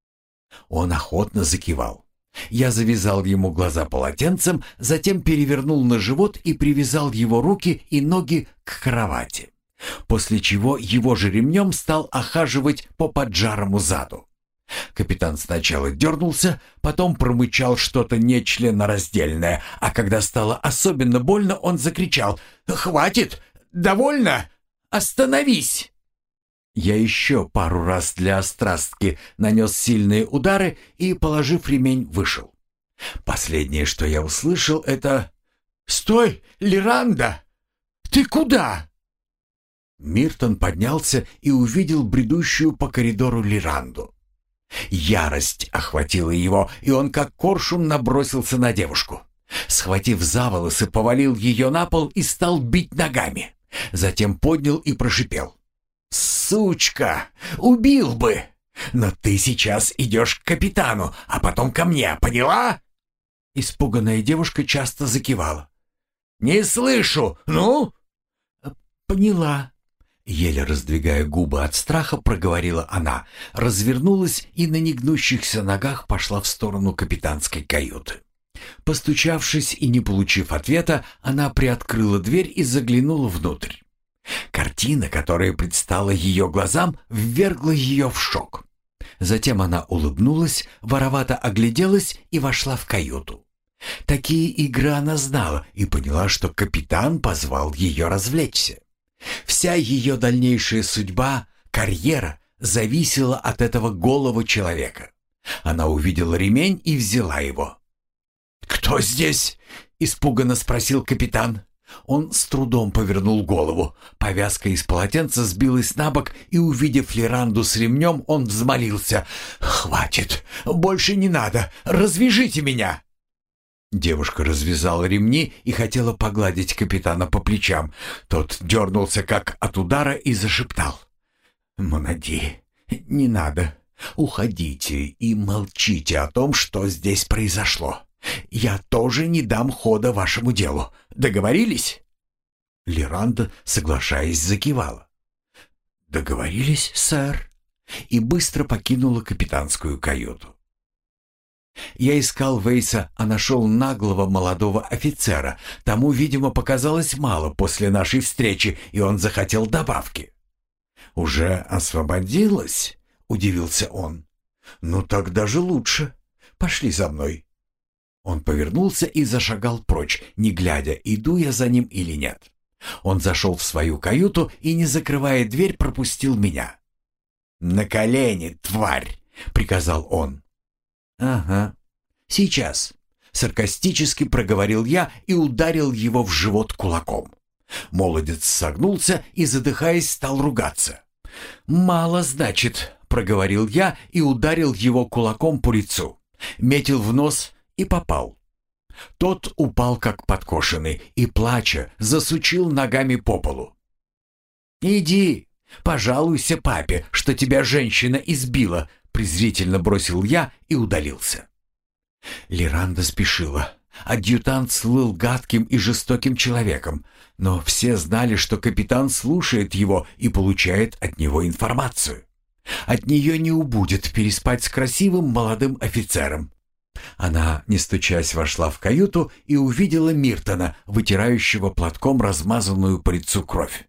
Он охотно закивал. Я завязал ему глаза полотенцем, затем перевернул на живот и привязал его руки и ноги к кровати, после чего его же ремнем стал охаживать по поджарому заду. Капитан сначала дернулся, потом промычал что-то нечленораздельное, а когда стало особенно больно, он закричал: «Хватит! Довольно! Остановись!» Я еще пару раз для острастки нанес сильные удары и, положив ремень, вышел. Последнее, что я услышал, это: «Стой, Лиранда! Ты куда?» Миртон поднялся и увидел бредущую по коридору Лиранду. Ярость охватила его, и он как коршун набросился на девушку. Схватив за волосы, повалил ее на пол и стал бить ногами. Затем поднял и прошипел: «Сучка! Убил бы! Но ты сейчас идешь к капитану, а потом ко мне, поняла?» Испуганная девушка часто закивала. «Не слышу! Ну?» «Поняла». Еле раздвигая губы от страха, проговорила она, развернулась и на негнущихся ногах пошла в сторону капитанской каюты. Постучавшись и не получив ответа, она приоткрыла дверь и заглянула внутрь. Картина, которая предстала ее глазам, ввергла ее в шок. Затем она улыбнулась, воровато огляделась и вошла в каюту. Такие игры она знала и поняла, что капитан позвал ее развлечься. Вся ее дальнейшая судьба, карьера зависела от этого голого человека. Она увидела ремень и взяла его. «Кто здесь?» — испуганно спросил капитан. Он с трудом повернул голову. Повязка из полотенца сбилась на бок, и, увидев Лиранду с ремнем, он взмолился: «Хватит! Больше не надо! Развяжите меня!» Девушка развязала ремни и хотела погладить капитана по плечам. Тот дернулся как от удара и зашептал: «Монади, не надо. Уходите и молчите о том, что здесь произошло. Я тоже не дам хода вашему делу. Договорились?» Лиранда, соглашаясь, закивала. «Договорились, сэр», и быстро покинула капитанскую каюту. Я искал Вейса, а нашел наглого молодого офицера. Тому, видимо, показалось мало после нашей встречи, и он захотел добавки. «Уже освободилась?» — удивился он. «Ну так даже лучше. Пошли за мной». Он повернулся и зашагал прочь, не глядя, иду я за ним или нет. Он зашел в свою каюту и, не закрывая дверь, пропустил меня. «На колени, тварь!» — приказал он. «Ага, сейчас», — саркастически проговорил я и ударил его в живот кулаком. Молодец согнулся и, задыхаясь, стал ругаться. «Мало, значит», — проговорил я и ударил его кулаком по лицу. Метил в нос и попал. Тот упал как подкошенный и, плача, засучил ногами по полу. «Иди, пожалуйся папе, что тебя женщина избила», — презрительно бросил я и удалился. Лиранда спешила. Адъютант слыл гадким и жестоким человеком, но все знали, что капитан слушает его и получает от него информацию. От нее не убудет переспать с красивым молодым офицером. Она, не стучась, вошла в каюту и увидела Миртона, вытирающего платком размазанную по лицу кровь.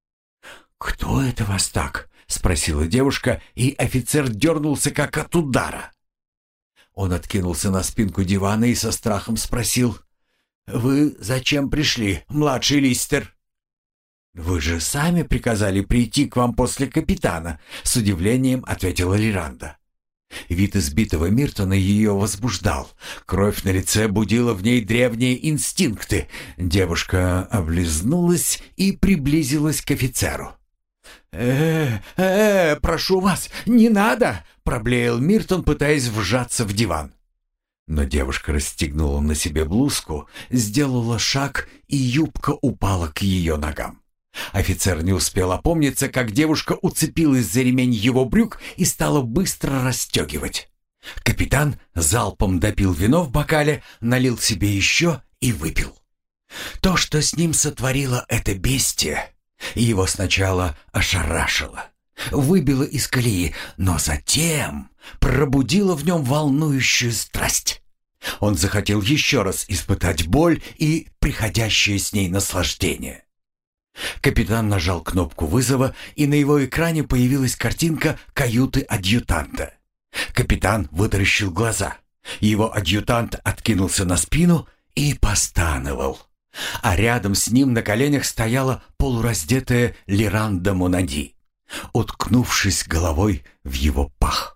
«Кто это вас так?» — спросила девушка, и офицер дернулся как от удара. Он откинулся на спинку дивана и со страхом спросил: «Вы зачем пришли, младший Листер?» «Вы же сами приказали прийти к вам после капитана», — с удивлением ответила Лиранда. Вид избитого Миртона ее возбуждал. Кровь на лице будила в ней древние инстинкты. Девушка облизнулась и приблизилась к офицеру. «Э, э, прошу вас, не надо!» — проблеял Миртон, пытаясь вжаться в диван. Но девушка расстегнула на себе блузку, сделала шаг, и юбка упала к ее ногам. Офицер не успел опомниться, как девушка уцепилась за ремень его брюк и стала быстро расстегивать. Капитан залпом допил вино в бокале, налил себе еще и выпил. То, что с ним сотворило это бестие, его сначала ошарашило, выбило из колеи, но затем пробудило в нем волнующую страсть. Он захотел еще раз испытать боль и приходящее с ней наслаждение. Капитан нажал кнопку вызова, и на его экране появилась картинка каюты адъютанта. Капитан вытаращил глаза. Его адъютант откинулся на спину и постановал. А рядом с ним на коленях стояла полураздетая Лиранда Монади, уткнувшись головой в его пах.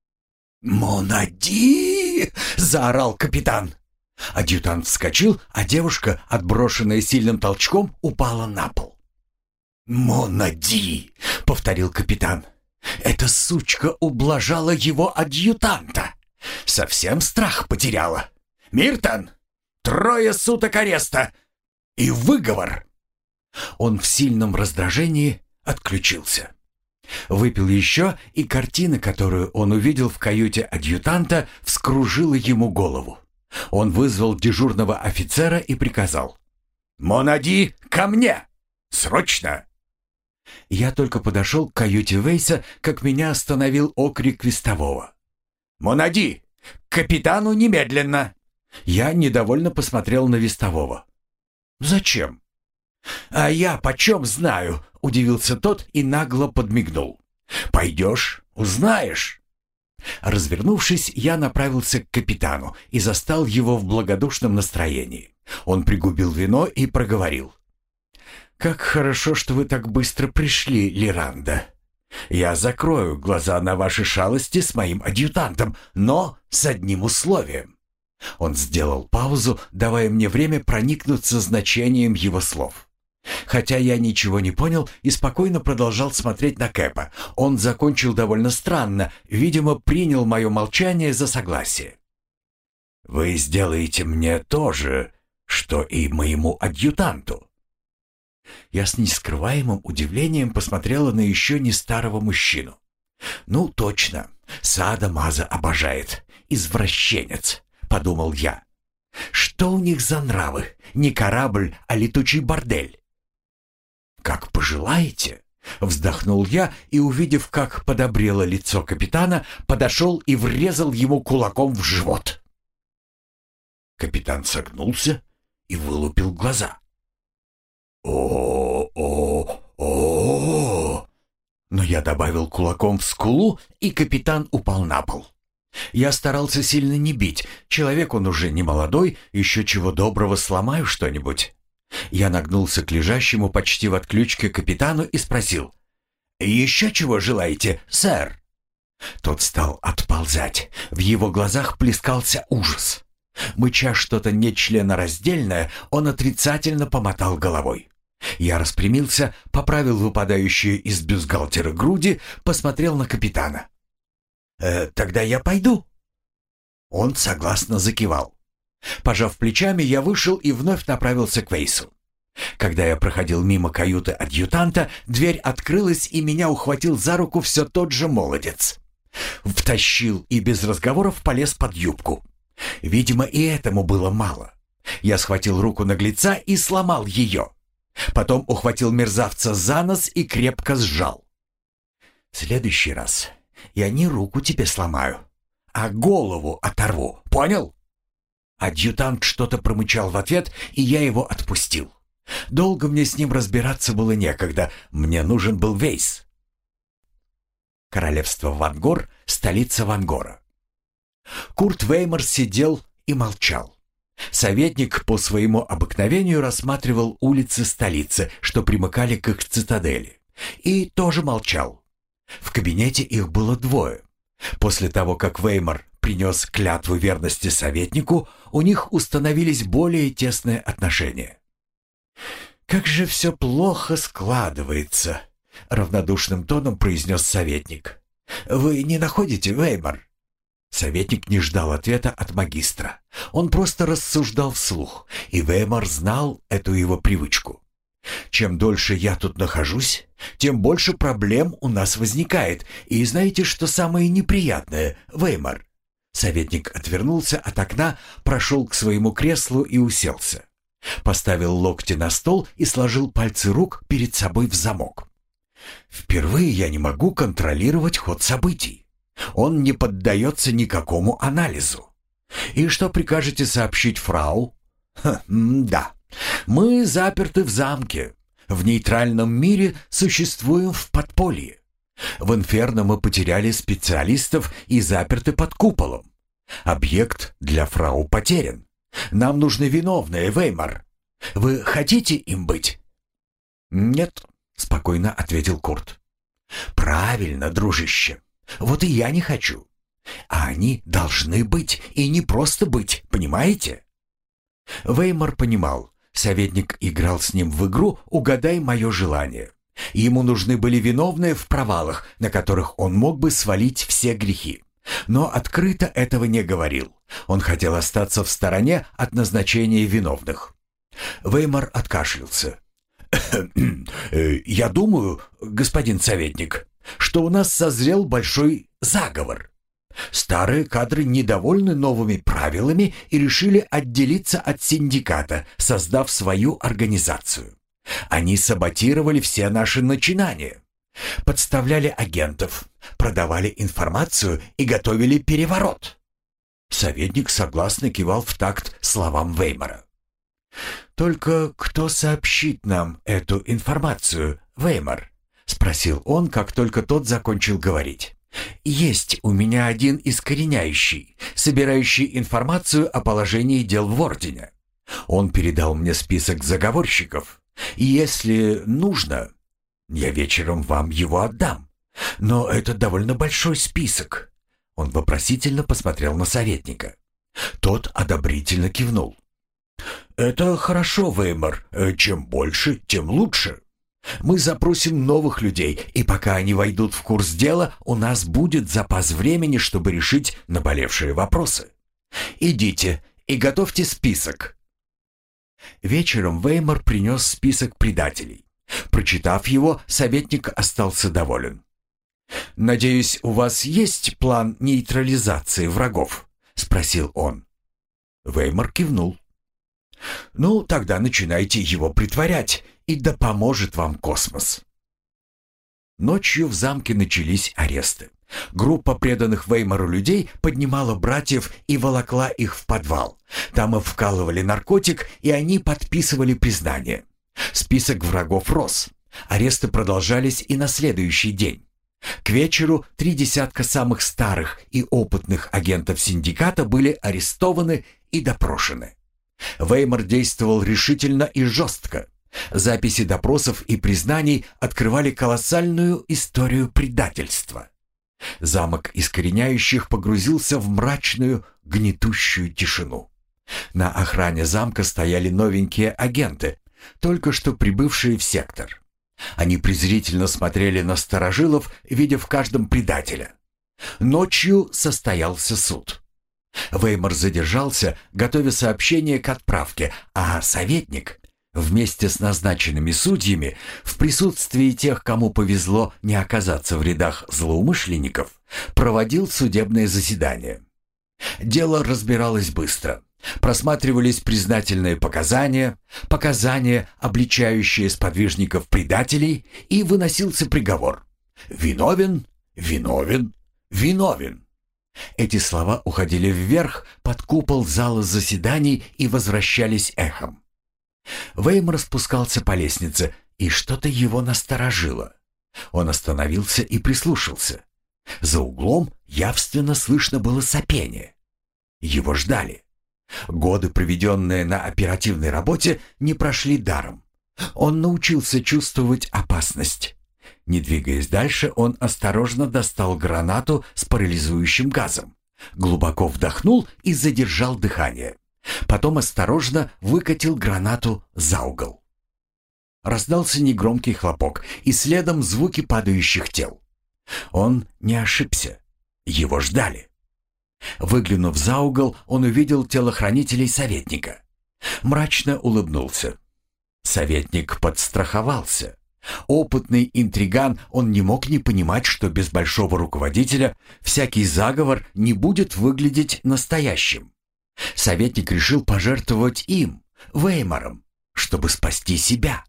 «Монади!» — заорал капитан. Адъютант вскочил, а девушка, отброшенная сильным толчком, упала на пол. «Монади!» — повторил капитан. «Эта сучка ублажала его адъютанта. Совсем страх потеряла. Миртон, трое суток ареста и выговор!» Он в сильном раздражении отключился. Выпил еще, и картина, которую он увидел в каюте адъютанта, вскружила ему голову. Он вызвал дежурного офицера и приказал: «Монади, ко мне! Срочно!» Я только подошел к каюте Вейса, как меня остановил окрик вестового: «Монади, к капитану немедленно!» Я недовольно посмотрел на вестового. «Зачем?» «А я почем знаю?» — удивился тот и нагло подмигнул. «Пойдешь, узнаешь». Развернувшись, я направился к капитану и застал его в благодушном настроении. Он пригубил вино и проговорил: «Как хорошо, что вы так быстро пришли, Лиранда. Я закрою глаза на ваши шалости с моим адъютантом, но с одним условием». Он сделал паузу, давая мне время проникнуться значением его слов. Хотя я ничего не понял и спокойно продолжал смотреть на Кэпа. Он закончил довольно странно, видимо, принял мое молчание за согласие. «Вы сделаете мне то же, что и моему адъютанту». Я с нескрываемым удивлением посмотрела на еще не старого мужчину. «Ну, точно, садо-мазо обожает. Извращенец», — подумал я. «Что у них за нравы? Не корабль, а летучий бордель». «Как пожелаете», — вздохнул я и, увидев, как подобрело лицо капитана, подошел и врезал ему кулаком в живот. Капитан согнулся и вылупил глаза. «О-о-о-о!» Но я добавил кулаком в скулу, и капитан упал на пол. Я старался сильно не бить. Человек он уже не молодой, еще чего доброго сломаю что-нибудь. Я нагнулся к лежащему почти в отключке капитану и спросил: «Еще чего желаете, сэр?» Тот стал отползать. В его глазах плескался ужас. Мыча что-то нечленораздельное, он отрицательно помотал головой. Я распрямился, поправил выпадающие из бюстгальтера груди, посмотрел на капитана. «Э, «Тогда я пойду». Он согласно закивал. Пожав плечами, я вышел и вновь направился к Вейсу. Когда я проходил мимо каюты адъютанта, дверь открылась, и меня ухватил за руку все тот же молодец. Втащил и без разговоров полез под юбку. Видимо, и этому было мало. Я схватил руку наглеца и сломал ее. Потом ухватил мерзавца за нос и крепко сжал. «В следующий раз я не руку тебе сломаю, а голову оторву, понял?» Адъютант что-то промычал в ответ, и я его отпустил. Долго мне с ним разбираться было некогда, мне нужен был Вейс. Королевство Вангор, столица Вангора. Курт Веймар сидел и молчал. Советник по своему обыкновению рассматривал улицы столицы, что примыкали к их цитадели, и тоже молчал. В кабинете их было двое. После того, как Веймар принес клятву верности советнику, у них установились более тесные отношения. «Как же все плохо складывается», — равнодушным тоном произнес советник. «Вы не находите, Веймар?» Советник не ждал ответа от магистра. Он просто рассуждал вслух, и Веймар знал эту его привычку. «Чем дольше я тут нахожусь, тем больше проблем у нас возникает. И знаете, что самое неприятное, Веймар? Советник отвернулся от окна, прошел к своему креслу и уселся. Поставил локти на стол и сложил пальцы рук перед собой в замок. «Впервые я не могу контролировать ход событий. Он не поддается никакому анализу. И что прикажете сообщить фрау?» Ха, «Да, мы заперты в замке. В нейтральном мире существуем в подполье. В Инферно мы потеряли специалистов и заперты под куполом. Объект для фрау потерян. Нам нужны виновные, Веймар. Вы хотите им быть?» «Нет», — спокойно ответил Курт. «Правильно, дружище. Вот и я не хочу. А они должны быть, и не просто быть, понимаете?» Веймар понимал. Советник играл с ним в игру «Угадай мое желание». Ему нужны были виновные в провалах, на которых он мог бы свалить все грехи. Но открыто этого не говорил. Он хотел остаться в стороне от назначения виновных. Веймар откашлялся. «Я думаю, господин советник, что у нас созрел большой заговор. Старые кадры недовольны новыми правилами и решили отделиться от синдиката, создав свою организацию. Они саботировали все наши начинания, подставляли агентов, продавали информацию и готовили переворот». Советник согласно кивал в такт словам Веймара. «Только кто сообщит нам эту информацию, Веймар?» — спросил он, как только тот закончил говорить. «Есть у меня один искореняющий, собирающий информацию о положении дел в Ордене. Он передал мне список заговорщиков, и если нужно, я вечером вам его отдам. Но это довольно большой список». Он вопросительно посмотрел на советника. Тот одобрительно кивнул. «Это хорошо, Веймар. Чем больше, тем лучше. Мы запросим новых людей, и пока они войдут в курс дела, у нас будет запас времени, чтобы решить наболевшие вопросы. Идите и готовьте список». Вечером Веймар принес список предателей. Прочитав его, советник остался доволен. «Надеюсь, у вас есть план нейтрализации врагов?» — спросил он. Веймар кивнул. «Ну, тогда начинайте его притворять, и да поможет вам космос». Ночью в замке начались аресты. Группа преданных Веймару людей поднимала братьев и волокла их в подвал. Там им вкалывали наркотик, и они подписывали признание. Список врагов рос. Аресты продолжались и на следующий день. К вечеру три десятка самых старых и опытных агентов синдиката были арестованы и допрошены. Веймар действовал решительно и жестко. Записи допросов и признаний открывали колоссальную историю предательства. Замок искореняющих погрузился в мрачную, гнетущую тишину. На охране замка стояли новенькие агенты, только что прибывшие в сектор. Они презрительно смотрели на старожилов, видя в каждом предателя. Ночью состоялся суд. Веймар задержался, готовя сообщение к отправке, а советник, вместе с назначенными судьями, в присутствии тех, кому повезло не оказаться в рядах злоумышленников, проводил судебное заседание. Дело разбиралось быстро. Просматривались признательные показания, показания, обличающие сподвижников предателей, и выносился приговор. «Виновен, виновен, виновен». Эти слова уходили вверх под купол зала заседаний и возвращались эхом. Веймар спускался по лестнице, и что-то его насторожило. Он остановился и прислушался. За углом явственно слышно было сопение. Его ждали. Годы, проведенные на оперативной работе, не прошли даром. Он научился чувствовать опасность. Не двигаясь дальше, он осторожно достал гранату с парализующим газом, глубоко вдохнул и задержал дыхание. Потом осторожно выкатил гранату за угол. Раздался негромкий хлопок, и следом звуки падающих тел. Он не ошибся. Его ждали. Выглянув за угол, он увидел телохранителей советника. Мрачно улыбнулся. Советник подстраховался. Опытный интриган, он не мог не понимать, что без большого руководителя всякий заговор не будет выглядеть настоящим. Советник решил пожертвовать им, Веймаром, чтобы спасти себя.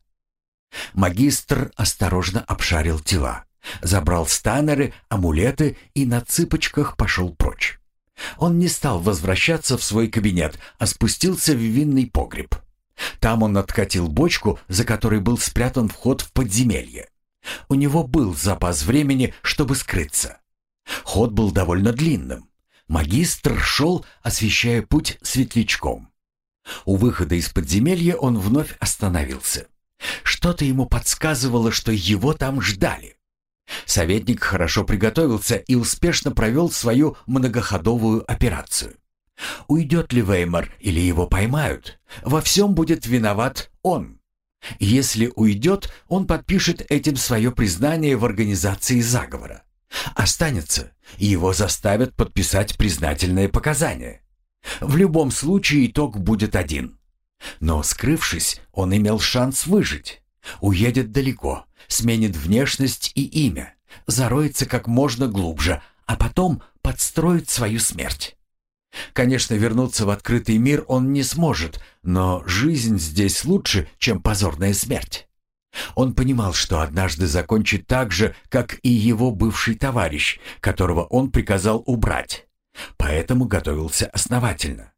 Магистр осторожно обшарил тела, забрал станнеры, амулеты и на цыпочках пошел прочь. Он не стал возвращаться в свой кабинет, а спустился в винный погреб. Там он откатил бочку, за которой был спрятан вход в подземелье. У него был запас времени, чтобы скрыться. Ход был довольно длинным. Магистр шел, освещая путь светлячком. У выхода из подземелья он вновь остановился. Что-то ему подсказывало, что его там ждали. Советник хорошо приготовился и успешно провел свою многоходовую операцию. Уйдет ли Веймар или его поймают, во всем будет виноват он. Если уйдет, он подпишет этим свое признание в организации заговора. Останется, его заставят подписать признательные показания. В любом случае итог будет один. Но, скрывшись, он имел шанс выжить. Уедет далеко, сменит внешность и имя, зароется как можно глубже, а потом подстроит свою смерть. Конечно, вернуться в открытый мир он не сможет, но жизнь здесь лучше, чем позорная смерть. Он понимал, что однажды закончит так же, как и его бывший товарищ, которого он приказал убрать, поэтому готовился основательно.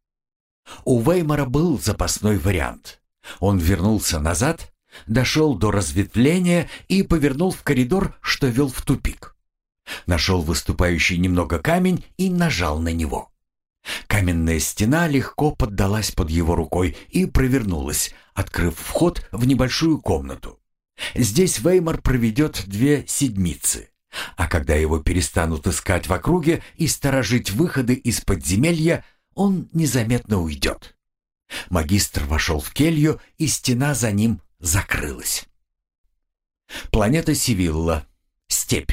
У Веймара был запасной вариант. Он вернулся назад, дошел до разветвления и повернул в коридор, что вел в тупик. Нашел выступающий немного камень и нажал на него. Каменная стена легко поддалась под его рукой и провернулась, открыв вход в небольшую комнату. Здесь Веймар проведет две седмицы, а когда его перестанут искать в округе и сторожить выходы из подземелья, он незаметно уйдет. Магистр вошел в келью, и стена за ним закрылась. Планета Сивилла. Степь.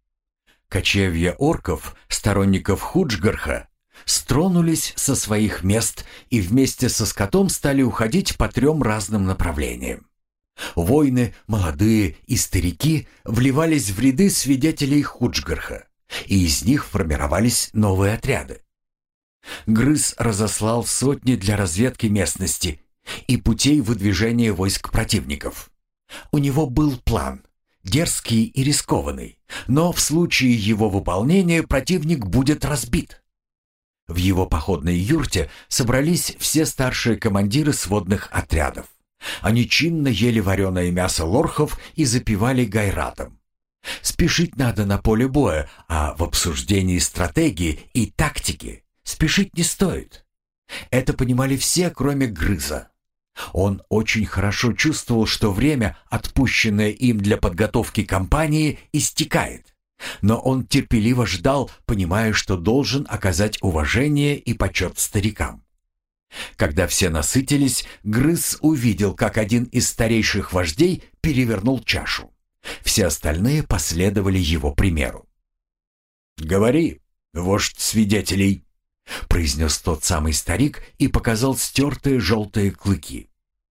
Кочевья орков, сторонников Худжгарха, стронулись со своих мест и вместе со скотом стали уходить по трем разным направлениям. Воины, молодые и старики, вливались в ряды свидетелей Худжгарха, и из них формировались новые отряды. Грыз разослал сотни для разведки местности и путей выдвижения войск противников. У него был план, дерзкий и рискованный, но в случае его выполнения противник будет разбит. В его походной юрте собрались все старшие командиры сводных отрядов. Они чинно ели вареное мясо лорхов и запивали гайратом. Спешить надо на поле боя, а в обсуждении стратегии и тактики спешить не стоит. Это понимали все, кроме Грыза. Он очень хорошо чувствовал, что время, отпущенное им для подготовки кампании, истекает. Но он терпеливо ждал, понимая, что должен оказать уважение и почет старикам. Когда все насытились, Грыз увидел, как один из старейших вождей перевернул чашу. Все остальные последовали его примеру. «Говори, вождь свидетелей», — произнес тот самый старик и показал стертые желтые клыки.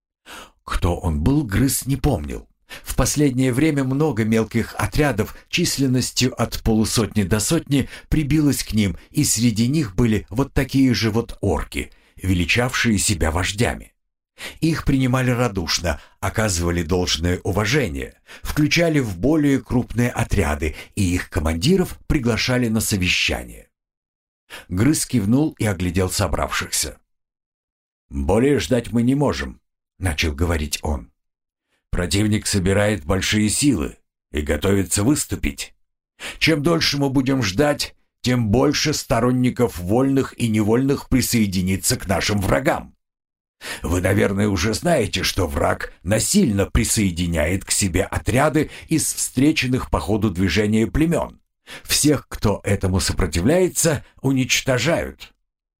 Кто он был, Грыз не помнил. В последнее время много мелких отрядов численностью от полусотни до сотни прибилось к ним, и среди них были вот такие же вот орки, величавшие себя вождями. Их принимали радушно, оказывали должное уважение, включали в более крупные отряды, и их командиров приглашали на совещание. Грыз кивнул и оглядел собравшихся. «Более ждать мы не можем», — начал говорить он. «Противник собирает большие силы и готовится выступить. Чем дольше мы будем ждать, тем больше сторонников вольных и невольных присоединится к нашим врагам. Вы, наверное, уже знаете, что враг насильно присоединяет к себе отряды из встреченных по ходу движения племен. Всех, кто этому сопротивляется, уничтожают».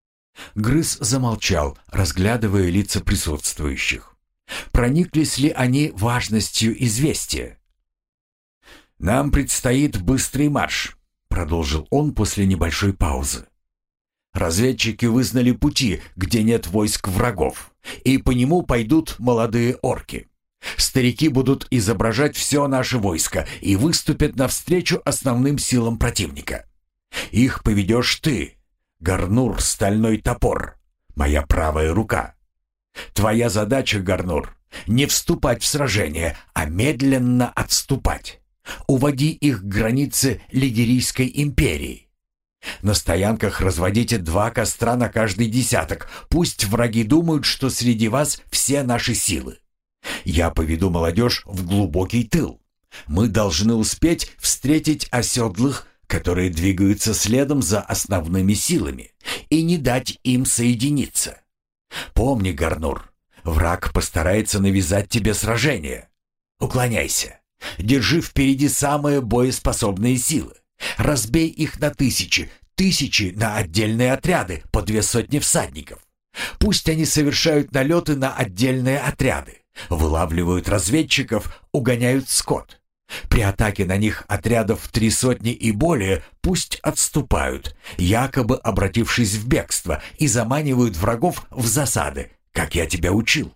Грыз замолчал, разглядывая лица присутствующих. Прониклись ли они важностью известия? «Нам предстоит быстрый марш», — продолжил он после небольшой паузы. «Разведчики вызнали пути, где нет войск врагов, и по нему пойдут молодые орки. Старики будут изображать все наше войско и выступят навстречу основным силам противника. Их поведешь ты, Гарнур Стальной Топор, моя правая рука. Твоя задача, Гарнур, не вступать в сражение, а медленно отступать. Уводи их к границе Лигерийской империи. На стоянках разводите два костра на каждый десяток. Пусть враги думают, что среди вас все наши силы. Я поведу молодежь в глубокий тыл. Мы должны успеть встретить оседлых, которые двигаются следом за основными силами, и не дать им соединиться. Помни, Гарнур, враг постарается навязать тебе сражение. Уклоняйся. Держи впереди самые боеспособные силы. Разбей их на тысячи, тысячи на отдельные отряды, по две сотни всадников. Пусть они совершают налеты на отдельные отряды, вылавливают разведчиков, угоняют скот. При атаке на них отрядов в три сотни и более пусть отступают, якобы обратившись в бегство, и заманивают врагов в засады, как я тебя учил.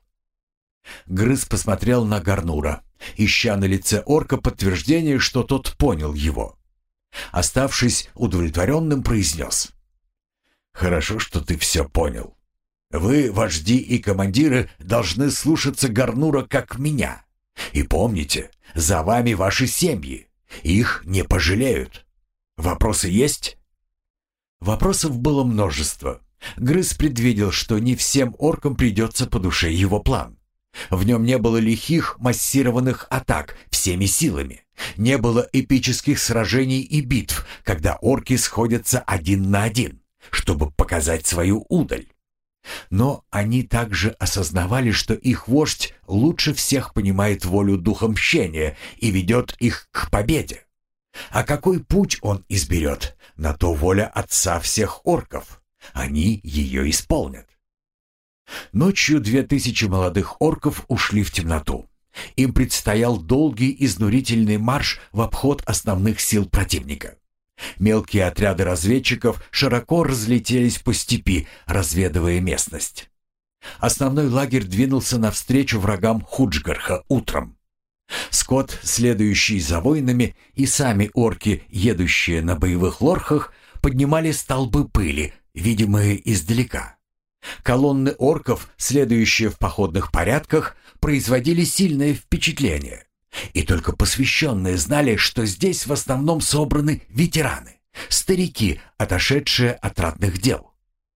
Грыз посмотрел на Гарнура, ища на лице орка подтверждение, что тот понял его. Оставшись удовлетворенным, произнес: «Хорошо, что ты все понял. Вы, вожди и командиры, должны слушаться Гарнура как меня. И помните, за вами ваши семьи. Их не пожалеют. Вопросы есть?» Вопросов было множество. Грыз предвидел, что не всем оркам придется по душе его план. В нем не было лихих массированных атак всеми силами. Не было эпических сражений и битв, когда орки сходятся один на один, чтобы показать свою удаль. Но они также осознавали, что их вождь лучше всех понимает волю духа мщения и ведет их к победе. А какой путь он изберет, на то воля отца всех орков. Они ее исполнят. Ночью две тысячи молодых орков ушли в темноту. Им предстоял долгий изнурительный марш в обход основных сил противника. Мелкие отряды разведчиков широко разлетелись по степи, разведывая местность. Основной лагерь двинулся навстречу врагам Худжгарха утром. Скот, следующий за воинами, и сами орки, едущие на боевых лорхах, поднимали столбы пыли, видимые издалека. Колонны орков, следующие в походных порядках, производили сильное впечатление. И только посвященные знали, что здесь в основном собраны ветераны, старики, отошедшие от ратных дел.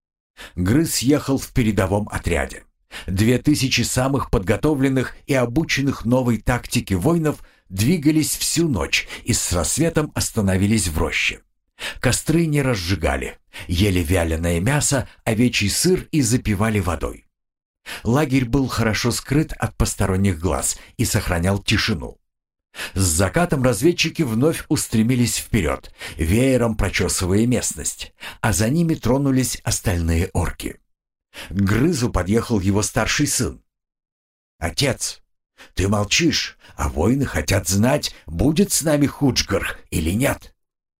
Грыз ехал в передовом отряде. Две тысячи самых подготовленных и обученных новой тактике воинов двигались всю ночь и с рассветом остановились в роще. Костры не разжигали, ели вяленое мясо, овечий сыр и запивали водой. Лагерь был хорошо скрыт от посторонних глаз и сохранял тишину. С закатом разведчики вновь устремились вперед, веером прочесывая местность, а за ними тронулись остальные орки. К Грызу подъехал его старший сын. «Отец, ты молчишь, а воины хотят знать, будет с нами Худжгарх или нет».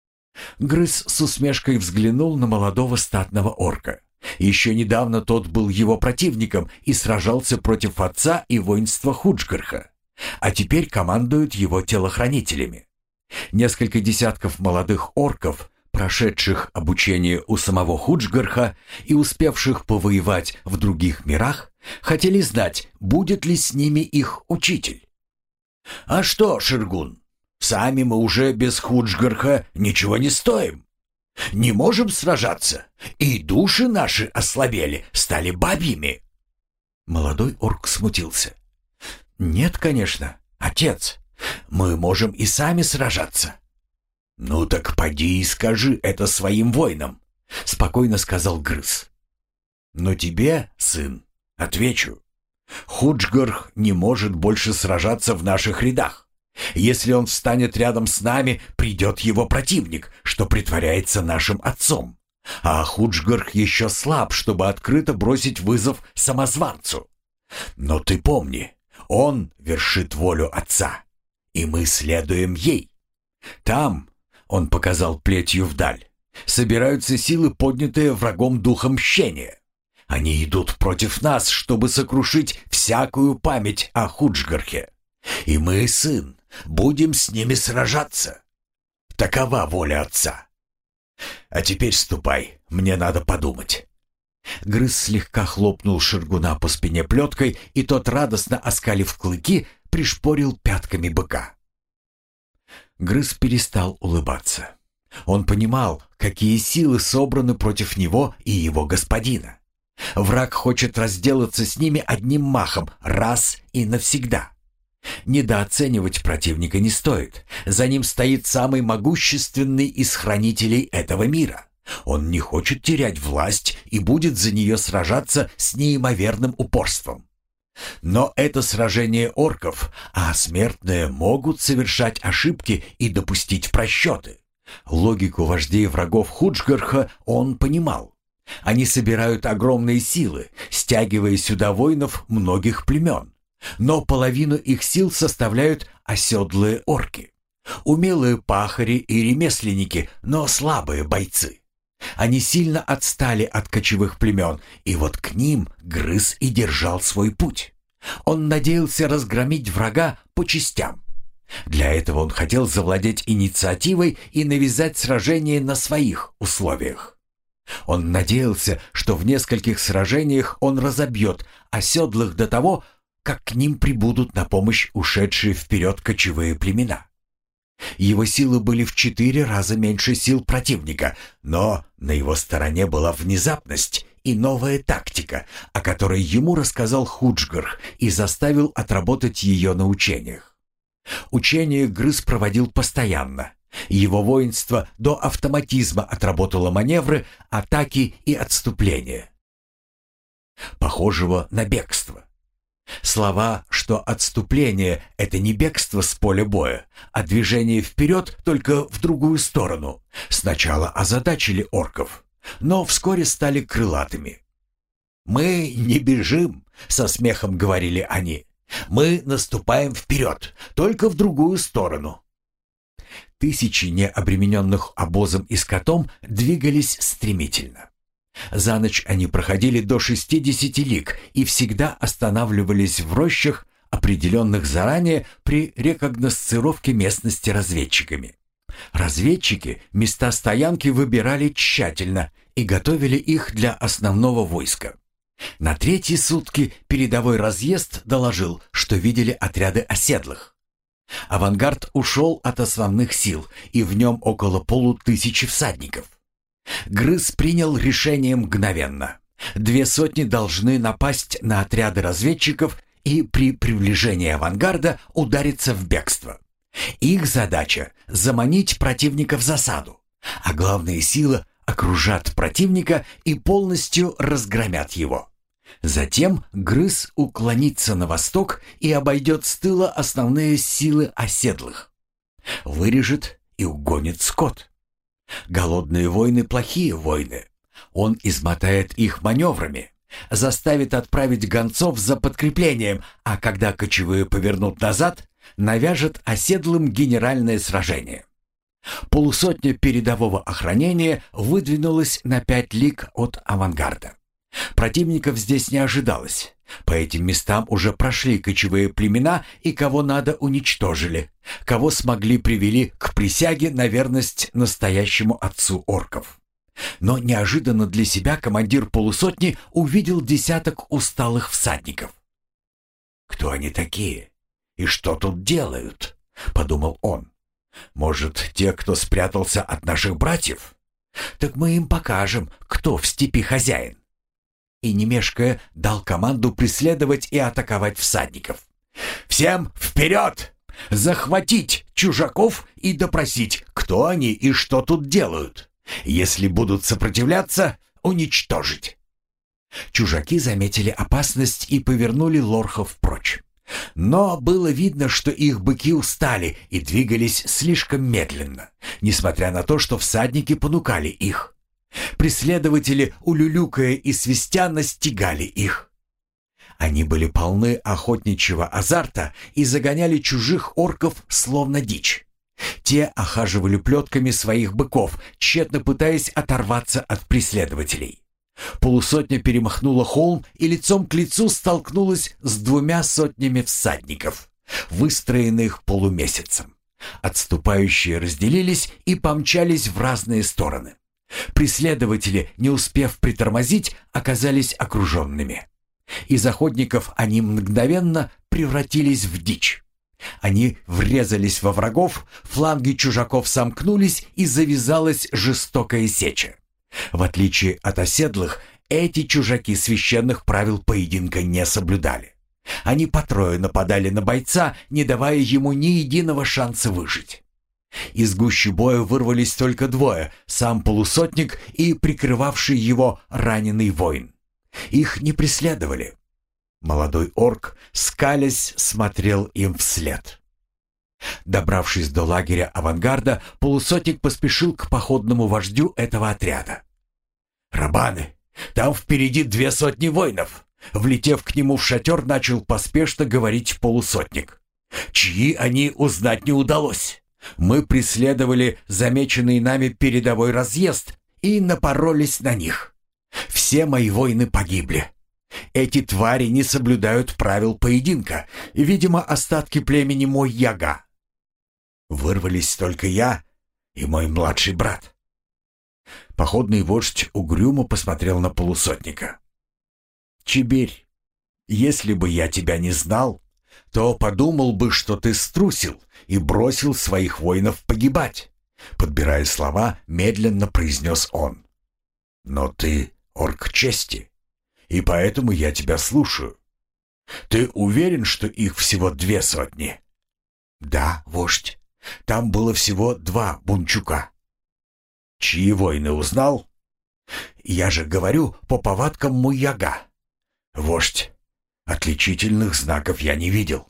Грыз с усмешкой взглянул на молодого статного орка. Еще недавно тот был его противником и сражался против отца и воинства Худжгарха, а теперь командует его телохранителями. Несколько десятков молодых орков, прошедших обучение у самого Худжгарха и успевших повоевать в других мирах, хотели знать, будет ли с ними их учитель. «А что, Ширгун, сами мы уже без Худжгарха ничего не стоим. Не можем сражаться, и души наши ослабели, стали бабьими». Молодой орк смутился. «Нет, конечно, отец, мы можем и сами сражаться». «Ну так поди и скажи это своим воинам», — спокойно сказал Грыз. «Но тебе, сын, отвечу. Худжгарх не может больше сражаться в наших рядах. Если он встанет рядом с нами, придет его противник, что притворяется нашим отцом. А Худжгарх еще слаб, чтобы открыто бросить вызов самозванцу. Но ты помни, он вершит волю отца, и мы следуем ей. Там, — он показал плетью вдаль, — собираются силы, поднятые врагом духом мщения. Они идут против нас, чтобы сокрушить все всякую память о Худжгархе. И мы, сын, будем с ними сражаться. Такова воля отца. А теперь ступай, мне надо подумать». Грыз слегка хлопнул Ширгуна по спине плеткой, и тот, радостно оскалив клыки, пришпорил пятками быка. Грыз перестал улыбаться. Он понимал, какие силы собраны против него и его господина. Враг хочет разделаться с ними одним махом, раз и навсегда. Недооценивать противника не стоит. За ним стоит самый могущественный из хранителей этого мира. Он не хочет терять власть и будет за нее сражаться с неимоверным упорством. Но это сражение орков, а смертные могут совершать ошибки и допустить просчеты. Логику вождей врагов Худжгарха он понимал. Они собирают огромные силы, стягивая сюда воинов многих племен. Но половину их сил составляют оседлые орки. Умелые пахари и ремесленники, но слабые бойцы. Они сильно отстали от кочевых племен, и вот к ним Грыз и держал свой путь. Он надеялся разгромить врага по частям. Для этого он хотел завладеть инициативой и навязать сражение на своих условиях. Он надеялся, что в нескольких сражениях он разобьет оседлых до того, как к ним прибудут на помощь ушедшие вперед кочевые племена. Его силы были в четыре раза меньше сил противника, но на его стороне была внезапность и новая тактика, о которой ему рассказал Худжгарх и заставил отработать ее на учениях. Учения Грыз проводил постоянно. Его воинство до автоматизма отработало маневры, атаки и отступления, похожего на бегство. Слова, что отступление — это не бегство с поля боя, а движение вперед только в другую сторону, сначала озадачили орков, но вскоре стали крылатыми. «Мы не бежим», — со смехом говорили они. «Мы наступаем вперед, только в другую сторону». Тысячи необремененных обозом и скотом двигались стремительно. За ночь они проходили до шестидесяти лиг и всегда останавливались в рощах, определенных заранее при рекогносцировке местности разведчиками. Разведчики места стоянки выбирали тщательно и готовили их для основного войска. На третьи сутки передовой разъезд доложил, что видели отряды оседлых. Авангард ушел от основных сил, и в нем около полутысячи всадников. Грыз принял решение мгновенно. Две сотни должны напасть на отряды разведчиков и при приближении авангарда удариться в бегство. Их задача — заманить противника в засаду, а главные силы окружат противника и полностью разгромят его. Затем Грыз уклонится на восток и обойдет с тыла основные силы оседлых. Вырежет и угонит скот. Голодные войны — плохие войны. Он измотает их маневрами, заставит отправить гонцов за подкреплением, а когда кочевые повернут назад, навяжет оседлым генеральное сражение. Полусотня передового охранения выдвинулась на пять лиг от авангарда. Противников здесь не ожидалось. По этим местам уже прошли кочевые племена, и кого надо уничтожили, кого смогли привели к присяге на верность настоящему отцу орков. Но неожиданно для себя командир полусотни увидел десяток усталых всадников. «Кто они такие? И что тут делают?» — подумал он. «Может, те, кто спрятался от наших братьев? Так мы им покажем, кто в степи хозяин». И, не мешкая, дал команду преследовать и атаковать всадников. «Всем вперед! Захватить чужаков и допросить, кто они и что тут делают. Если будут сопротивляться, уничтожить». Чужаки заметили опасность и повернули лорхов прочь. Но было видно, что их быки устали и двигались слишком медленно, несмотря на то, что всадники понукали их. Преследователи, улюлюкая и свистя, настигали их. Они были полны охотничьего азарта и загоняли чужих орков словно дичь. Те охаживали плетками своих быков, тщетно пытаясь оторваться от преследователей. Полусотня перемахнула холм и лицом к лицу столкнулась с двумя сотнями всадников, выстроенных полумесяцем. Отступающие разделились и помчались в разные стороны. Преследователи, не успев притормозить, оказались окруженными. Из охотников они мгновенно превратились в дичь. Они врезались во врагов, фланги чужаков сомкнулись и завязалась жестокая сеча. В отличие от оседлых, эти чужаки священных правил поединка не соблюдали. Они по трое нападали на бойца, не давая ему ни единого шанса выжить. Из гущи боя вырвались только двое, сам полусотник и прикрывавший его раненый воин. Их не преследовали. Молодой орк, скалясь, смотрел им вслед. Добравшись до лагеря авангарда, полусотник поспешил к походному вождю этого отряда. «Рабаны, там впереди две сотни воинов!» Влетев к нему в шатер, начал поспешно говорить полусотник. «Чьи они, узнать не удалось. Мы преследовали замеченный нами передовой разъезд и напоролись на них. Все мои воины погибли. Эти твари не соблюдают правил поединка, видимо, остатки племени Мой-Яга. Вырвались только я и мой младший брат». Походный вождь угрюмо посмотрел на полусотника. «Чибирь, если бы я тебя не знал, то подумал бы, что ты струсил и бросил своих воинов погибать», подбирая слова, медленно произнес он. «Но ты орк чести, и поэтому я тебя слушаю. Ты уверен, что их всего две сотни?» «Да, вождь, там было всего два бунчука». «Чьи воины узнал?» «Я же говорю по повадкам Муяга. Вождь, отличительных знаков я не видел».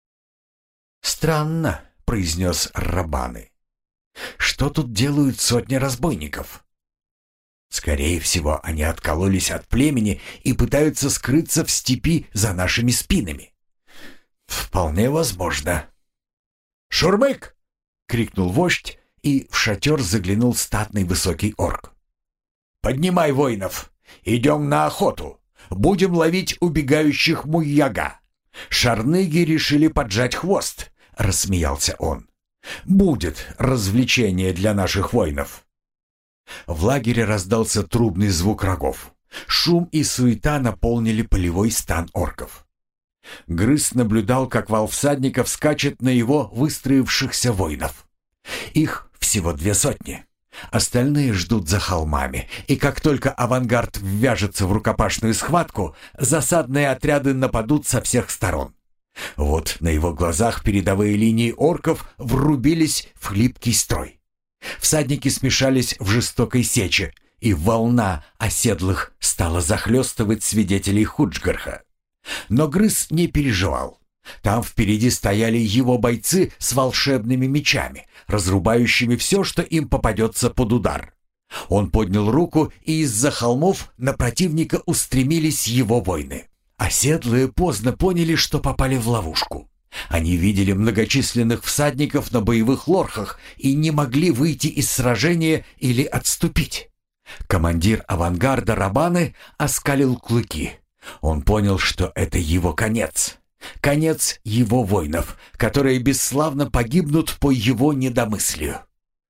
«Странно», — произнес Рабаны. «Что тут делают сотни разбойников?» «Скорее всего, они откололись от племени и пытаются скрыться в степи за нашими спинами». «Вполне возможно». «Шурмык!» — крикнул вождь, и в шатер заглянул статный высокий орк. «Поднимай воинов! Идем на охоту! Будем ловить убегающих Муяга!» «Шарныги решили поджать хвост», — рассмеялся он. «Будет развлечение для наших воинов». В лагере раздался трубный звук рогов. Шум и суета наполнили полевой стан орков. Грыз наблюдал, как вал всадников скачет на его выстроившихся воинов. Их всего две сотни. Остальные ждут за холмами, и как только авангард ввяжется в рукопашную схватку, засадные отряды нападут со всех сторон. Вот на его глазах передовые линии орков врубились в хлипкий строй. Всадники смешались в жестокой сече, и волна оседлых стала захлестывать свидетелей Худжгарха. Но Грыз не переживал. Там впереди стояли его бойцы с волшебными мечами, разрубающими все, что им попадется под удар. Он поднял руку, и из-за холмов на противника устремились его воины. Оседлые поздно поняли, что попали в ловушку. Они видели многочисленных всадников на боевых лорхах и не могли выйти из сражения или отступить. Командир авангарда Рабаны оскалил клыки. Он понял, что это его конец. Конец его воинов, которые бесславно погибнут по его недомыслию.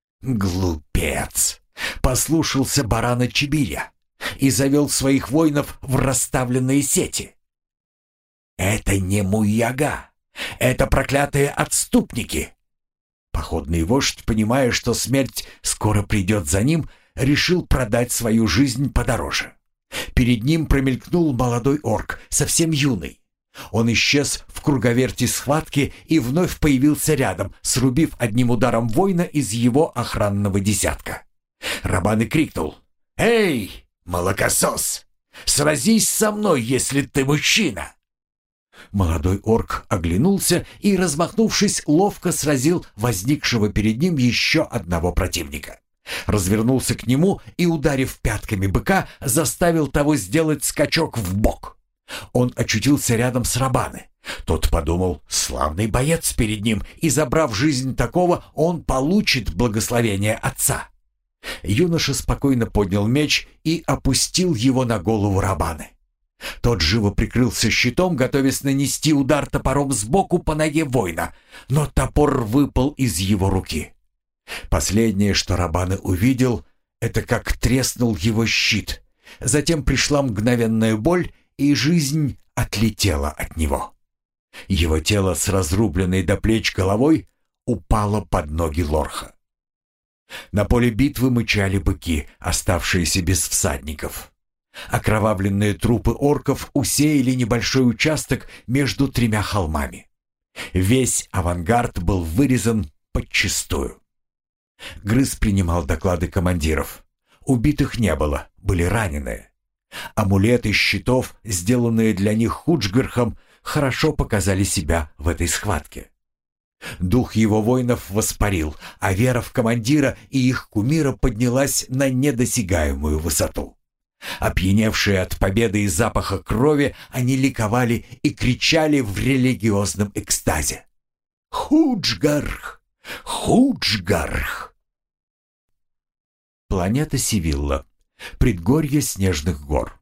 Глупец! Послушался барана Чибиря и завел своих воинов в расставленные сети. Это не Муяга, это проклятые отступники. Походный вождь, понимая, что смерть скоро придет за ним, решил продать свою жизнь подороже. Перед ним промелькнул молодой орк, совсем юный. Он исчез в круговерти схватки и вновь появился рядом, срубив одним ударом воина из его охранного десятка. Рабаны крикнул: «Эй, молокосос! Сразись со мной, если ты мужчина!» Молодой орк оглянулся и, размахнувшись, ловко сразил возникшего перед ним еще одного противника. Развернулся к нему и, ударив пятками быка, заставил того сделать скачок в бок. Он очутился рядом с Рабаны. Тот подумал: славный боец перед ним, и, забрав жизнь такого, он получит благословение отца. Юноша спокойно поднял меч и опустил его на голову Рабаны. Тот живо прикрылся щитом, готовясь нанести удар топором сбоку по ноге воина, но топор выпал из его руки. Последнее, что Рабаны увидел, это как треснул его щит. Затем пришла мгновенная боль, и жизнь отлетела от него. Его тело с разрубленной до плеч головой упало под ноги Лорха. На поле битвы мычали быки, оставшиеся без всадников. Окровавленные трупы орков усеяли небольшой участок между тремя холмами. Весь авангард был вырезан подчистую. Грыз принимал доклады командиров. Убитых не было, были раненые. Амулеты щитов, сделанные для них Худжгархом, хорошо показали себя в этой схватке. Дух его воинов воспарил, а вера в командира и их кумира поднялась на недосягаемую высоту. Опьяневшие от победы и запаха крови, они ликовали и кричали в религиозном экстазе: «Худжгарх! Худжгарх!» Планета Сивилла. Предгорье снежных гор.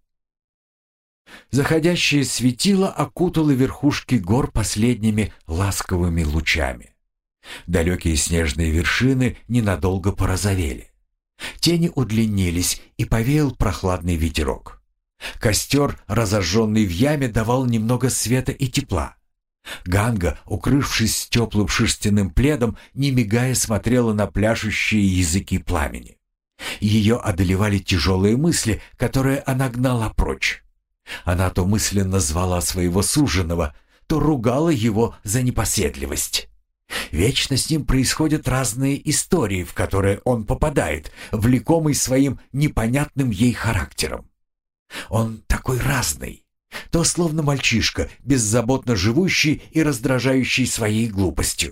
Заходящее светило окутало верхушки гор последними ласковыми лучами. Далекие снежные вершины ненадолго порозовели. Тени удлинились, и повеял прохладный ветерок. Костер, разожженный в яме, давал немного света и тепла. Ганга, укрывшись теплым шерстяным пледом, не мигая смотрела на пляшущие языки пламени. Ее одолевали тяжелые мысли, которые она гнала прочь. Она то мысленно звала своего суженого, то ругала его за непоседливость. Вечно с ним происходят разные истории, в которые он попадает, влекомый своим непонятным ей характером. Он такой разный, то словно мальчишка, беззаботно живущий и раздражающий своей глупостью,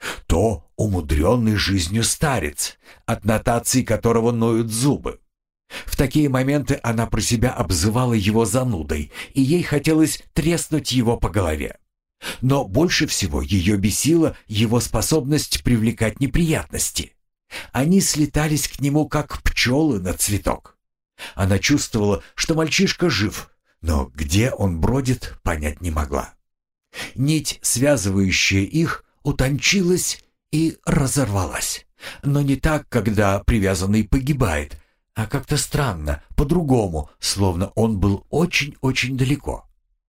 то умудренный жизнью старец, от нотаций которого ноют зубы. В такие моменты она про себя обзывала его занудой, и ей хотелось треснуть его по голове. Но больше всего ее бесила его способность привлекать неприятности. Они слетались к нему, как пчелы на цветок. Она чувствовала, что мальчишка жив, но где он бродит, понять не могла. Нить, связывающая их, утончилась и разорвалась. Но не так, когда привязанный погибает, а как-то странно, по-другому, словно он был очень-очень далеко.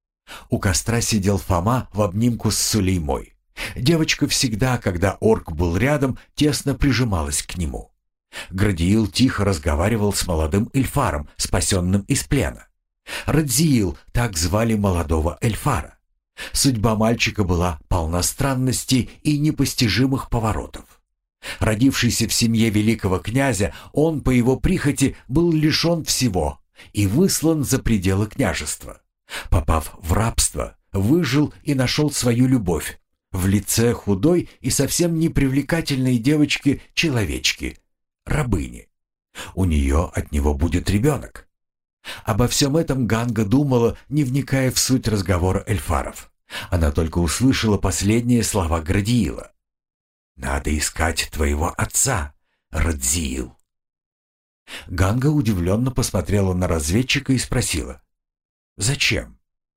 У костра сидел Фома в обнимку с Сулеймой. Девочка всегда, когда орк был рядом, тесно прижималась к нему. Градиил тихо разговаривал с молодым эльфаром, спасенным из плена. Радзиил, так звали молодого эльфара. Судьба мальчика была полна странностей и непостижимых поворотов. Родившийся в семье великого князя, он по его прихоти был лишен всего и выслан за пределы княжества. Попав в рабство, выжил и нашел свою любовь в лице худой и совсем непривлекательной девочки-человечки, рабыни. У нее от него будет ребенок. Обо всем этом Ганга думала, не вникая в суть разговора эльфаров. Она только услышала последние слова Градиила. «Надо искать твоего отца, Радзиил». Ганга удивленно посмотрела на разведчика и спросила: «Зачем?»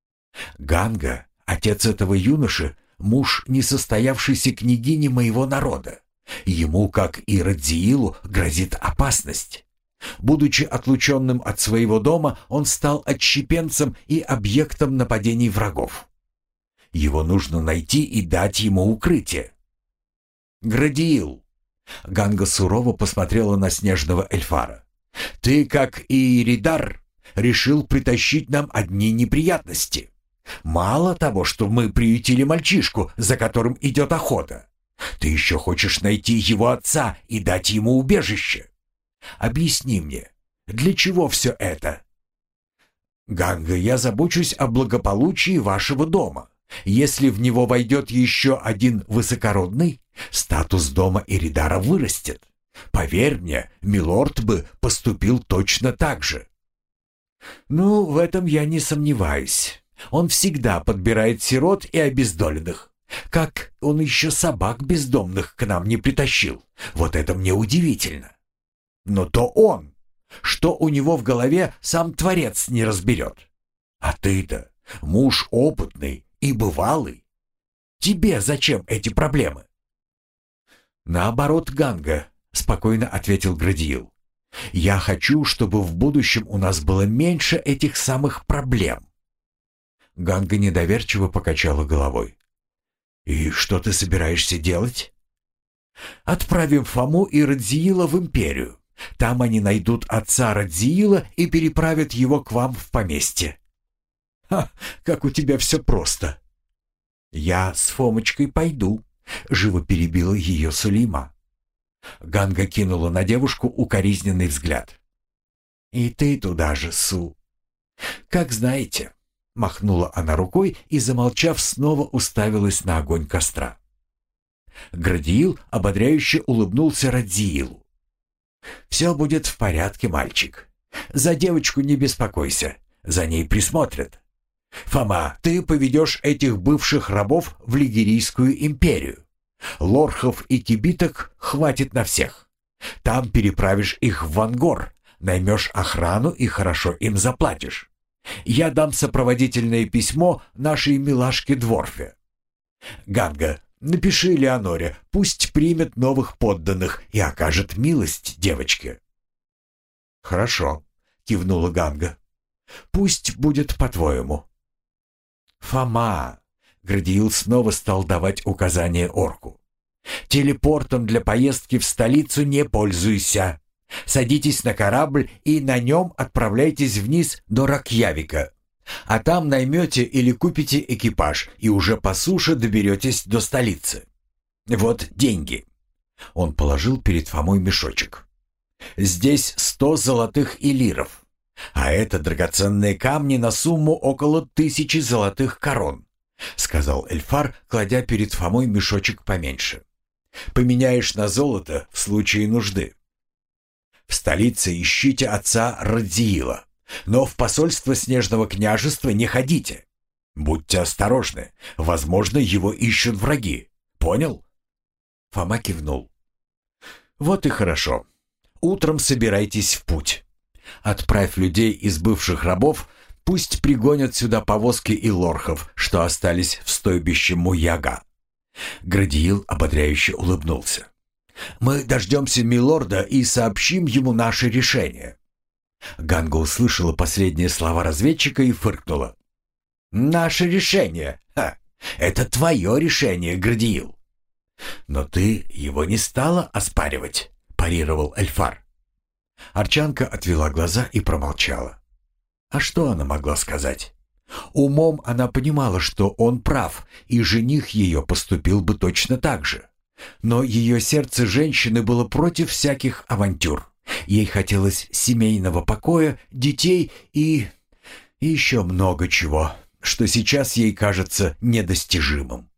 «Ганга, отец этого юноши, муж несостоявшейся княгини моего народа. Ему, как и Радзиилу, грозит опасность. Будучи отлученным от своего дома, он стал отщепенцем и объектом нападений врагов. Его нужно найти и дать ему укрытие». «Градиил!» Ганга сурово посмотрела на снежного эльфара. «Ты, как и Иридар, решил притащить нам одни неприятности. Мало того, что мы приютили мальчишку, за которым идет охота, ты еще хочешь найти его отца и дать ему убежище. Объясни мне, для чего все это?» «Ганга, я забочусь о благополучии вашего дома. Если в него войдет еще один высокородный, статус дома Иридара вырастет. Поверь мне, милорд бы поступил точно так же». «Ну, в этом я не сомневаюсь. Он всегда подбирает сирот и обездоленных. Как он еще собак бездомных к нам не притащил? Вот это мне удивительно». Но то он. Что у него в голове, сам Творец не разберет. А ты-то муж опытный и бывалый. Тебе зачем эти проблемы? Наоборот, Ганга, спокойно ответил Градиил. Я хочу, чтобы в будущем у нас было меньше этих самых проблем. Ганга недоверчиво покачала головой. И что ты собираешься делать? Отправим Фому и Радзиила в империю. Там они найдут отца Радзиила и переправят его к вам в поместье. Ха, как у тебя все просто. Я с Фомочкой пойду, живо перебила ее Сулейма. Ганга кинула на девушку укоризненный взгляд. И ты туда же, Су. Как знаете, махнула она рукой и, замолчав, снова уставилась на огонь костра. Градиил ободряюще улыбнулся Радзиилу. «Все будет в порядке, мальчик. За девочку не беспокойся, за ней присмотрят. Фома, ты поведешь этих бывших рабов в Лигерийскую империю. Лорхов и кибиток хватит на всех. Там переправишь их в Вангор, наймешь охрану и хорошо им заплатишь. Я дам сопроводительное письмо нашей милашке Дворфе. Ганга, напиши Леоноре, пусть примет новых подданных и окажет милость девочке». «Хорошо», — кивнула Ганга. «Пусть будет по-твоему». «Фома», — Градиил снова стал давать указания орку. «Телепортом для поездки в столицу не пользуйся. Садитесь на корабль и на нем отправляйтесь вниз до Ракьявика. А там наймете или купите экипаж и уже по суше доберетесь до столицы. Вот деньги». Он положил перед Фомой мешочек. «Здесь сто золотых элиров, а это драгоценные камни на сумму около тысячи золотых корон», сказал Эльфар, кладя перед Фомой мешочек поменьше. «Поменяешь на золото в случае нужды. В столице ищите отца Радзиила, но в посольство Снежного княжества не ходите. Будьте осторожны, возможно, его ищут враги. Понял?» Фома кивнул. «Вот и хорошо. Утром собирайтесь в путь. Отправь людей из бывших рабов, пусть пригонят сюда повозки и лорхов, что остались в стойбище Муяга». Градиил ободряюще улыбнулся. «Мы дождемся милорда и сообщим ему наше решение». Ганга услышала последние слова разведчика и фыркнула. «Наше решение? Ха! Это твое решение, Градиил». «Но ты его не стала оспаривать», — парировал Эльфар. Арчанка отвела глаза и промолчала. А что она могла сказать? Умом она понимала, что он прав, и жених ее поступил бы точно так же. Но ее сердце женщины было против всяких авантюр. Ей хотелось семейного покоя, детей и... и еще много чего, что сейчас ей кажется недостижимым.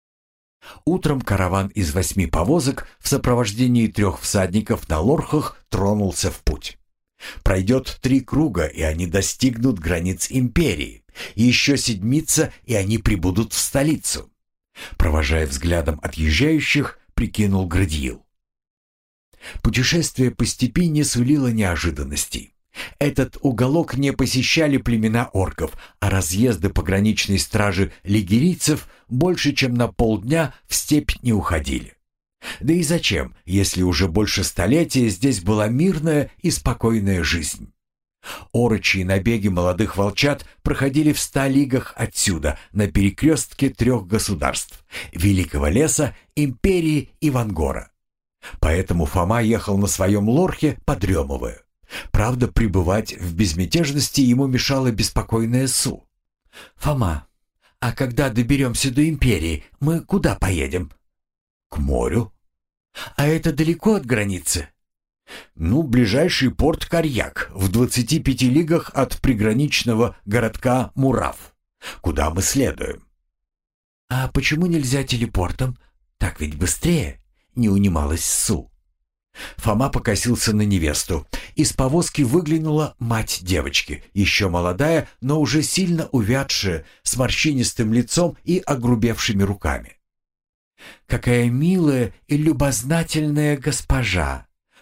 Утром караван из восьми повозок в сопровождении трех всадников на лорхах тронулся в путь. Пройдет три круга, и они достигнут границ империи. Еще седмица, и они прибудут в столицу. Провожая взглядом отъезжающих, прикинул Градиил. Путешествие по степи не сулило неожиданностей. Этот уголок не посещали племена орков, а разъезды пограничной стражи лигерийцев больше чем на полдня в степь не уходили. Да и зачем, если уже больше столетия здесь была мирная и спокойная жизнь? Орочьи набеги молодых волчат проходили в ста лигах отсюда, на перекрестке трех государств — Великого леса, Империи и Вангора. Поэтому Фома ехал на своем лорхе, подремывая. Правда, пребывать в безмятежности ему мешала беспокойная Су. «Фома, а когда доберемся до Империи, мы куда поедем?» «К морю». «А это далеко от границы?» «Ну, ближайший порт Карьяк, в двадцати пяти лигах от приграничного городка Мурав, куда мы следуем». «А почему нельзя телепортом? Так ведь быстрее», — не унималась Су. Фома покосился на невесту. Из повозки выглянула мать девочки, еще молодая, но уже сильно увядшая, с морщинистым лицом и огрубевшими руками. «Какая милая и любознательная госпожа!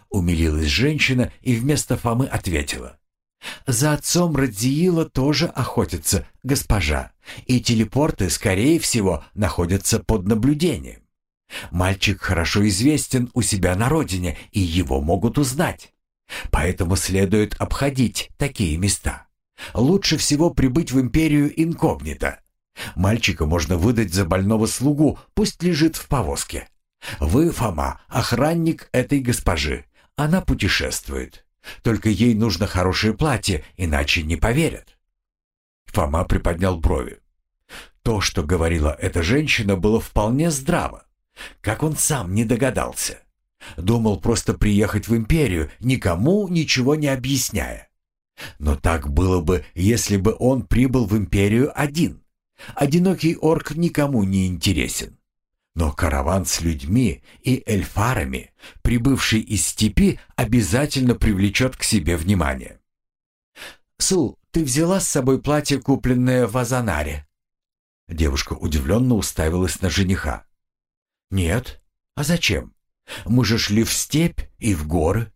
Умилилась женщина и вместо Фомы ответила. «За отцом Радзиила тоже охотятся, госпожа, и телепорты, скорее всего, находятся под наблюдением. Мальчик хорошо известен у себя на родине, и его могут узнать. Поэтому следует обходить такие места. Лучше всего прибыть в империю инкогнито. Мальчика можно выдать за больного слугу, пусть лежит в повозке. Вы, Фома, охранник этой госпожи. Она путешествует. Только ей нужно хорошее платье, иначе не поверят». Фома приподнял брови. То, что говорила эта женщина, было вполне здраво. Как он сам не догадался. Думал просто приехать в империю, никому ничего не объясняя. Но так было бы, если бы он прибыл в империю один. Одинокий орк никому не интересен. Но караван с людьми и эльфарами, прибывший из степи, обязательно привлечет к себе внимание. «Су, ты взяла с собой платье, купленное в Азанаре?» Девушка удивленно уставилась на жениха. «Нет. А зачем? Мы же шли в степь и в горы».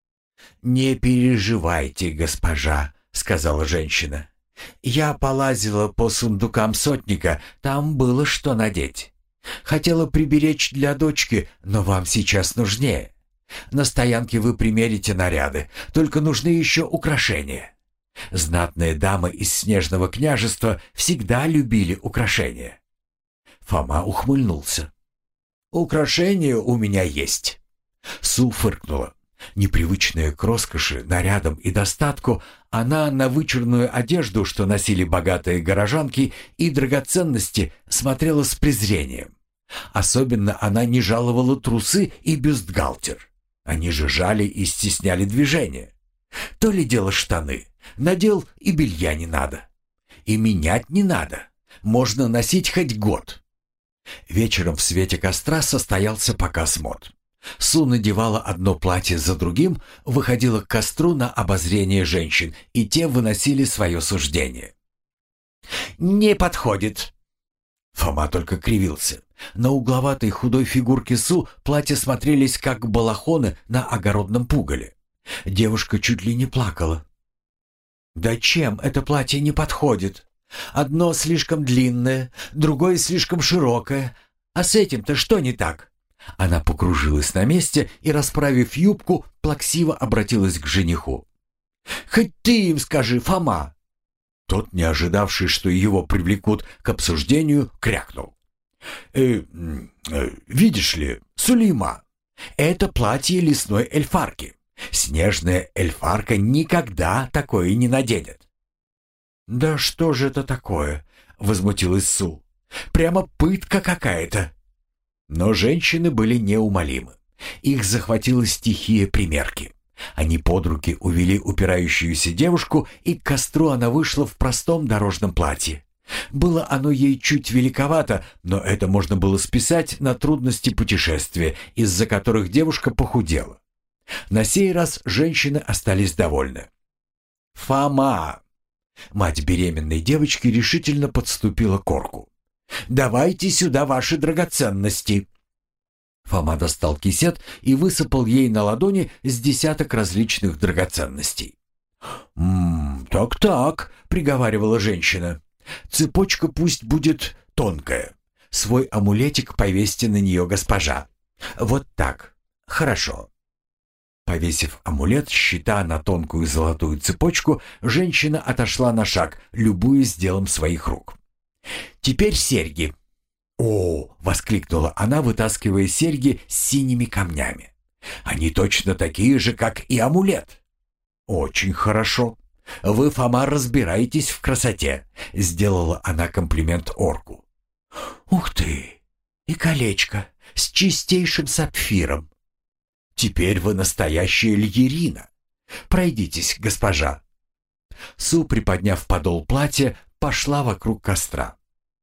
«Не переживайте, госпожа», — сказала женщина. «Я полазила по сундукам сотника, там было что надеть. Хотела приберечь для дочки, но вам сейчас нужнее. На стоянке вы примерите наряды, только нужны еще украшения. Знатные дамы из Снежного княжества всегда любили украшения». Фома ухмыльнулся. «Украшения у меня есть». Су фыркнула. Непривычная к роскоши, нарядам и достатку, она на вычурную одежду, что носили богатые горожанки, и драгоценности смотрела с презрением. Особенно она не жаловала трусы и бюстгальтер. Они же жали и стесняли движение. То ли дело штаны. Надел, и белья не надо. И менять не надо. Можно носить хоть год. Вечером в свете костра состоялся показ мод. Су надевала одно платье за другим, выходила к костру на обозрение женщин, и те выносили свое суждение. «Не подходит». Фома только кривился. На угловатой худой фигурке Су платья смотрелись как балахоны на огородном пугале. Девушка чуть ли не плакала. «Да чем это платье не подходит? Одно слишком длинное, другое слишком широкое. А с этим-то что не так?» Она покружилась на месте и, расправив юбку, плаксиво обратилась к жениху. «Хоть ты им скажи, Фома!» Тот, не ожидавший, что его привлекут к обсуждению, крякнул. «Э, э, «Видишь ли, Сулейма, это платье лесной эльфарки. Снежная эльфарка никогда такое не наденет». «Да что же это такое?» — возмутилась Су. «Прямо пытка какая-то». Но женщины были неумолимы. Их захватила стихия примерки. Они под руки увели упирающуюся девушку, и к костру она вышла в простом дорожном платье. Было оно ей чуть великовато, но это можно было списать на трудности путешествия, из-за которых девушка похудела. На сей раз женщины остались довольны. «Фома!» Мать беременной девочки решительно подступила к орку. «Давайте сюда ваши драгоценности». Фома достал кисет и высыпал ей на ладони с десяток различных драгоценностей. «М-м, так-так», — приговаривала женщина. «Цепочка пусть будет тонкая. Свой амулетик повесьте на нее, госпожа. Вот так. Хорошо». Повесив амулет щита на тонкую золотую цепочку, женщина отошла на шаг, любуясь делом своих рук. «Теперь серьги». «О!» — воскликнула она, вытаскивая серьги с синими камнями. «Они точно такие же, как и амулет». «Очень хорошо. Вы, Фома, разбираетесь в красоте», — сделала она комплимент орку. «Ух ты! И колечко с чистейшим сапфиром. Теперь вы настоящая льерина. Пройдитесь, госпожа». Су, приподняв подол платья, пошла вокруг костра.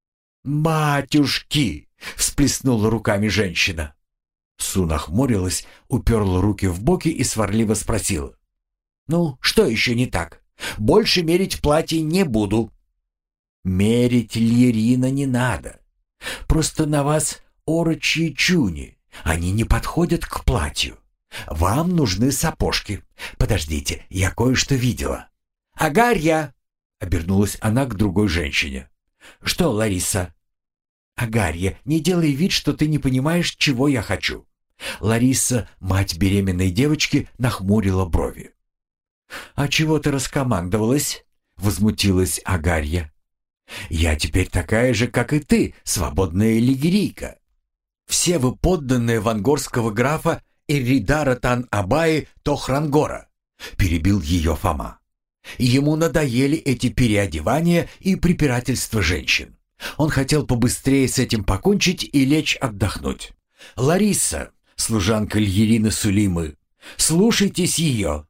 «Батюшки!» — всплеснула руками женщина. Су нахмурилась, уперла руки в боки и сварливо спросила. «Ну, что еще не так? Больше мерить платье не буду». «Мерить льерина не надо. Просто на вас орочьи чуни. Они не подходят к платью. Вам нужны сапожки. Подождите, я кое-что видела». «Агарья!» — обернулась она к другой женщине. «Что, Лариса?» «Агарья, не делай вид, что ты не понимаешь, чего я хочу». Лариса, мать беременной девочки, нахмурила брови. «А чего ты раскомандовалась?» — возмутилась Агарья. «Я теперь такая же, как и ты, свободная лигерийка. Все вы подданные вангорского графа Эридара Тан-Абаи Тохрангора», — перебил ее Фома. Ему надоели эти переодевания и препирательства женщин. Он хотел побыстрее с этим покончить и лечь отдохнуть. «Лариса, служанка Льерины Сулимы, слушайтесь ее.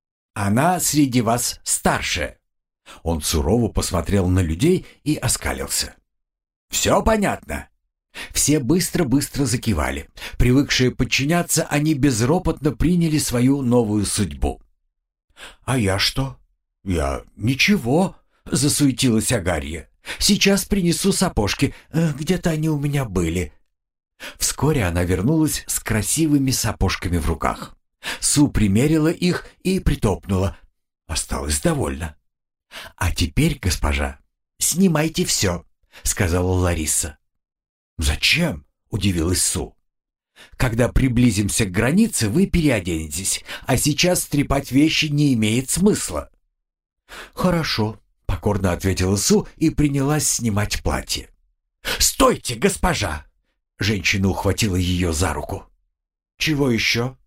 Она среди вас старшая». Он сурово посмотрел на людей и оскалился. «Все понятно?» Все быстро-быстро закивали. Привыкшие подчиняться, они безропотно приняли свою новую судьбу. «А я что?» «Я ничего», — засуетилась Агарья. «Сейчас принесу сапожки. Где-то они у меня были». Вскоре она вернулась с красивыми сапожками в руках. Су примерила их и притопнула. Осталась довольна. «А теперь, госпожа, снимайте все», — сказала Лариса. «Зачем?» — удивилась Су. «Когда приблизимся к границе, вы переоденетесь, а сейчас трепать вещи не имеет смысла». «Хорошо», — покорно ответила Су и принялась снимать платье. «Стойте, госпожа!» — женщина ухватила ее за руку. «Чего еще?»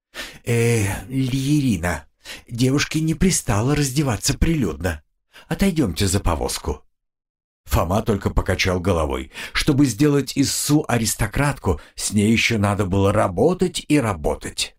«Э, Льерина, девушке не пристало раздеваться прилюдно. Отойдемте за повозку». Фома только покачал головой. Чтобы сделать из Су аристократку, с ней еще надо было работать и работать.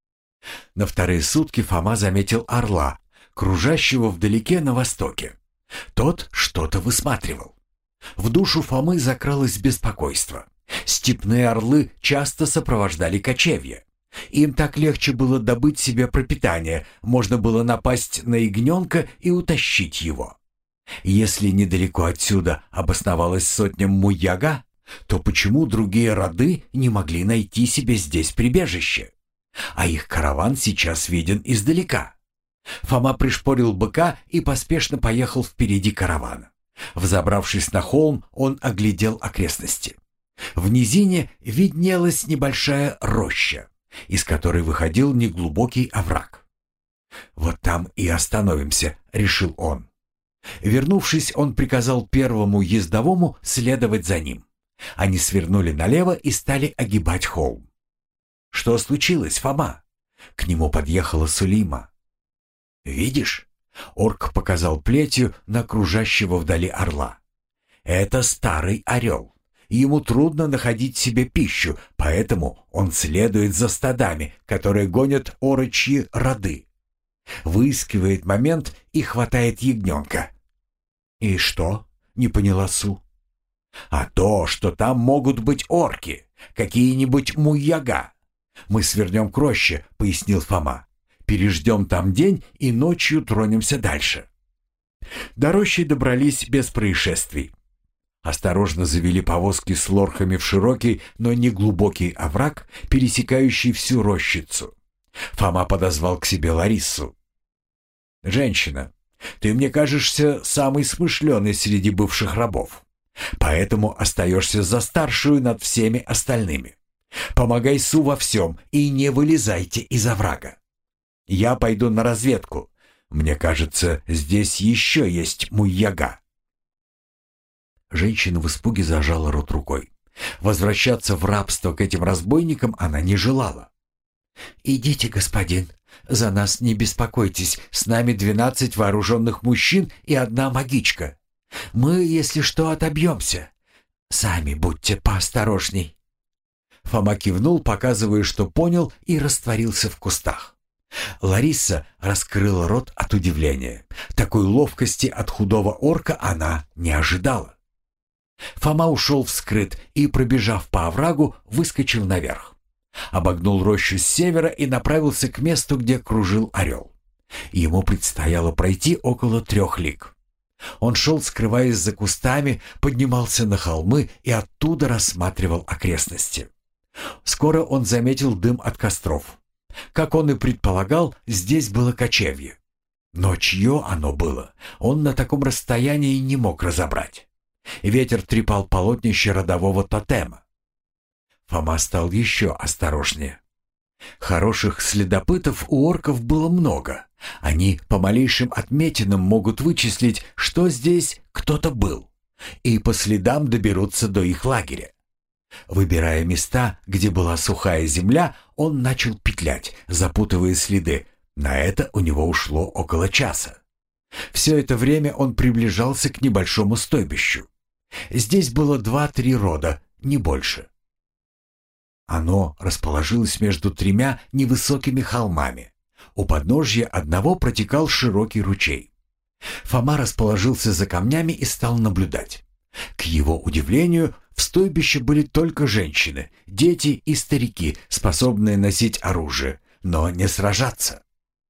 На вторые сутки Фома заметил орла, кружащего вдалеке на востоке. Тот что-то высматривал. В душу Фомы закралось беспокойство. Степные орлы часто сопровождали кочевья. Им так легче было добыть себе пропитание, можно было напасть на ягненка и утащить его. Если недалеко отсюда обосновалась сотня муяга, то почему другие роды не могли найти себе здесь прибежище? А их караван сейчас виден издалека. Фома пришпорил быка и поспешно поехал впереди каравана. Взобравшись на холм, он оглядел окрестности. В низине виднелась небольшая роща, из которой выходил неглубокий овраг. «Вот там и остановимся», — решил он. Вернувшись, он приказал первому ездовому следовать за ним. Они свернули налево и стали огибать холм. «Что случилось, Фома?» К нему подъехала Сулима. «Видишь?» — орк показал плетью на кружащего вдали орла. «Это старый орел. Ему трудно находить себе пищу, поэтому он следует за стадами, которые гонят орочьи роды. Выискивает момент и хватает ягненка». «И что?» — не поняла Су. «А то, что там могут быть орки, какие-нибудь муяга. Мы свернем к роще», — пояснил Фома. «Переждем там день и ночью тронемся дальше». До рощи добрались без происшествий. Осторожно завели повозки с лорхами в широкий, но не глубокий овраг, пересекающий всю рощицу. Фома подозвал к себе Ларису. «Женщина, ты мне кажешься самой смышленой среди бывших рабов, поэтому остаешься за старшую над всеми остальными. Помогай Су во всем и не вылезайте из оврага. Я пойду на разведку. Мне кажется, здесь еще есть муяга». Женщина в испуге зажала рот рукой. Возвращаться в рабство к этим разбойникам она не желала. «Идите, господин, за нас не беспокойтесь, с нами двенадцать вооруженных мужчин и одна магичка. Мы, если что, отобьемся. Сами будьте поосторожней». Фома кивнул, показывая, что понял, и растворился в кустах. Лариса раскрыла рот от удивления. Такой ловкости от худого орка она не ожидала. Фома ушел вскрыт и, пробежав по оврагу, выскочил наверх. Обогнул рощу с севера и направился к месту, где кружил орел. Ему предстояло пройти около трех лиг. Он шел, скрываясь за кустами, поднимался на холмы и оттуда рассматривал окрестности. Скоро он заметил дым от костров. Как он и предполагал, здесь было кочевье. Но чье оно было, он на таком расстоянии не мог разобрать. Ветер трепал полотнище родового тотема. Фома стал еще осторожнее. Хороших следопытов у орков было много. Они по малейшим отметинам могут вычислить, что здесь кто-то был, и по следам доберутся до их лагеря. Выбирая места, где была сухая земля, он начал петлять, запутывая следы. На это у него ушло около часа. Все это время он приближался к небольшому стойбищу. Здесь было два-три рода, не больше. Оно расположилось между тремя невысокими холмами. У подножья одного протекал широкий ручей. Фома расположился за камнями и стал наблюдать. К его удивлению, в стойбище были только женщины, дети и старики, способные носить оружие, но не сражаться.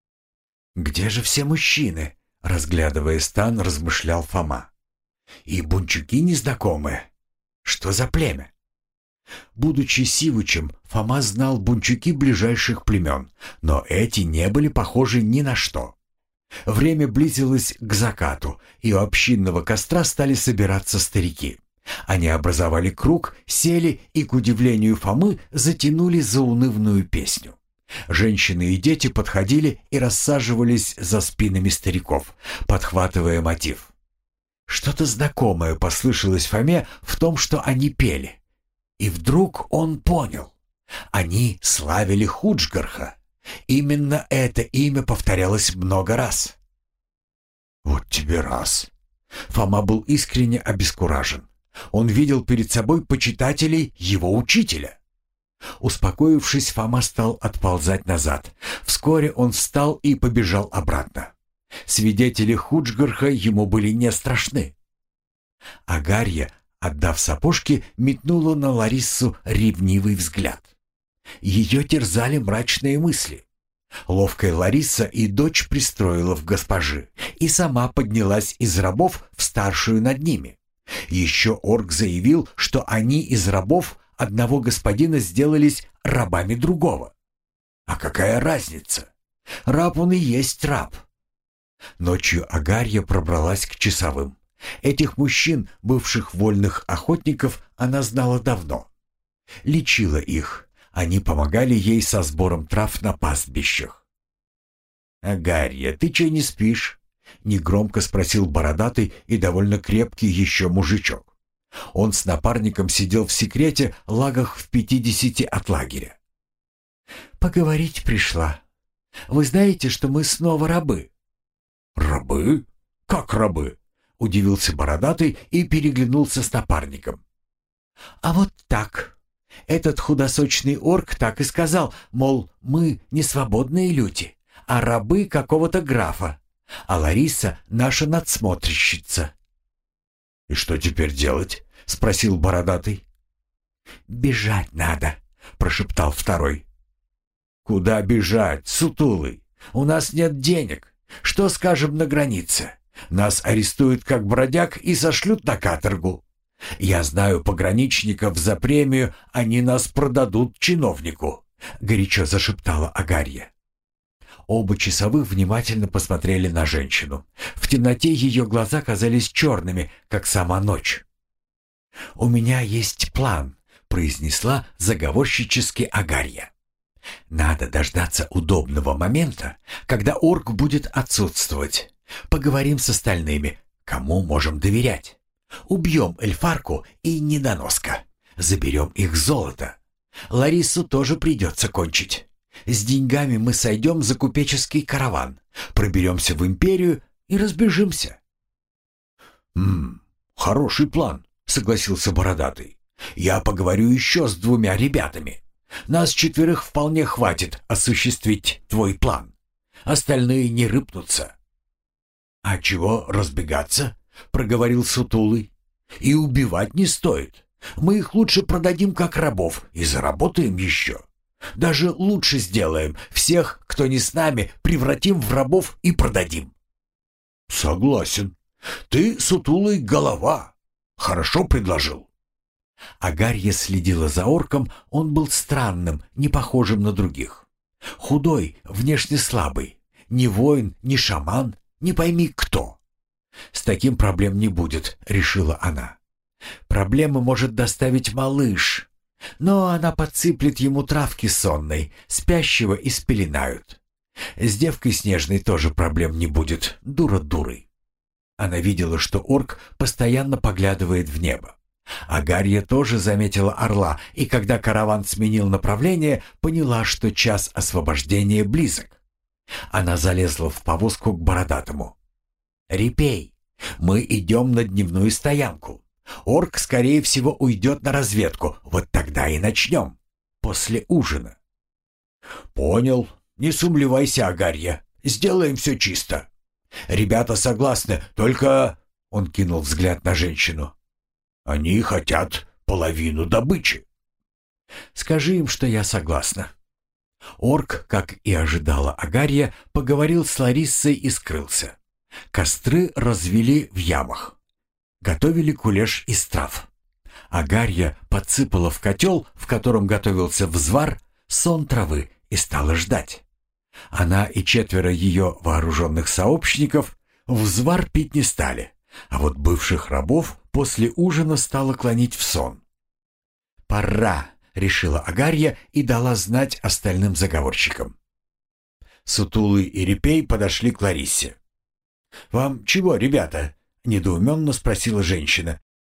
«Где же все мужчины?» — разглядывая стан, размышлял Фома. «И бунчуки незнакомые. Что за племя?» Будучи сивучем, Фома знал бунчуки ближайших племен, но эти не были похожи ни на что. Время близилось к закату, и у общинного костра стали собираться старики. Они образовали круг, сели и, к удивлению Фомы, затянули заунывную песню. Женщины и дети подходили и рассаживались за спинами стариков, подхватывая мотив. Что-то знакомое послышалось Фоме в том, что они пели. И вдруг он понял. Они славили Худжгарха. Именно это имя повторялось много раз. «Вот тебе раз!» Фома был искренне обескуражен. Он видел перед собой почитателей его учителя. Успокоившись, Фома стал отползать назад. Вскоре он встал и побежал обратно. Свидетели Худжгарха ему были не страшны. Агарья, отдав сапожки, метнула на Лариссу ревнивый взгляд. Ее терзали мрачные мысли. Ловкая Лариса и дочь пристроила в госпожи, и сама поднялась из рабов в старшую над ними. Еще орк заявил, что они из рабов одного господина сделались рабами другого. А какая разница? Раб он и есть раб. Ночью Агарья пробралась к часовым. Этих мужчин, бывших вольных охотников, она знала давно. Лечила их. Они помогали ей со сбором трав на пастбищах. «Агарья, ты че не спишь?» — негромко спросил бородатый и довольно крепкий еще мужичок. Он с напарником сидел в секрете, лагах в пятидесяти от лагеря. «Поговорить пришла. Вы знаете, что мы снова рабы?» «Рабы? Как рабы?» — удивился бородатый и переглянулся с напарником. «А вот так. Этот худосочный орк так и сказал, мол, мы не свободные люди, а рабы какого-то графа, а Лариса наша надсмотрщица». «И что теперь делать?» — спросил бородатый. «Бежать надо», — прошептал второй. «Куда бежать, сутулый? У нас нет денег. Что скажем на границе? Нас арестуют как бродяг и сошлют на каторгу. Я знаю пограничников за премию, они нас продадут чиновнику», — горячо зашептала Агарья. Оба часовых внимательно посмотрели на женщину. В темноте ее глаза казались черными, как сама ночь. «У меня есть план», — произнесла заговорщически Агарья. «Надо дождаться удобного момента, когда орк будет отсутствовать. Поговорим с остальными, кому можем доверять. Убьем эльфарку и недоноска. Заберем их золото. Ларису тоже придется кончить. С деньгами мы сойдем за купеческий караван, проберемся в империю и разбежимся». «Ммм, хороший план», — согласился бородатый. «Я поговорю еще с двумя ребятами. Нас четверых вполне хватит осуществить твой план. Остальные не рыпнутся». «А чего разбегаться?» — проговорил сутулый. «И убивать не стоит. Мы их лучше продадим как рабов и заработаем еще. Даже лучше сделаем. Всех, кто не с нами, превратим в рабов и продадим». «Согласен. Ты, сутулый, голова. Хорошо предложил». Агарья следила за орком, он был странным, не похожим на других. Худой, внешне слабый. Ни воин, ни шаман, не пойми кто. С таким проблем не будет, решила она. Проблемы может доставить малыш, но она подсыплет ему травки сонной, спящего и спеленают. С девкой снежной тоже проблем не будет, дура дурой. Она видела, что орк постоянно поглядывает в небо. Агарья тоже заметила орла, и когда караван сменил направление, поняла, что час освобождения близок. Она залезла в повозку к бородатому. «Репей, мы идем на дневную стоянку. Орк, скорее всего, уйдет на разведку. Вот тогда и начнем. После ужина». «Понял. Не сумлевайся, Агарья. Сделаем все чисто. Ребята согласны, только...» Он кинул взгляд на женщину. «Они хотят половину добычи». «Скажи им, что я согласна». Орк, как и ожидала Агарья, поговорил с Лариссой и скрылся. Костры развели в ямах. Готовили кулеш из трав. Агарья подсыпала в котел, в котором готовился взвар, сон травы и стала ждать. Она и четверо ее вооруженных сообщников взвар пить не стали, а вот бывших рабов после ужина стало клонить в сон. «Пора», — решила Агарья и дала знать остальным заговорщикам. Сутулый и Репей подошли к Ларисе. «Вам чего, ребята?» — недоуменно спросила женщина.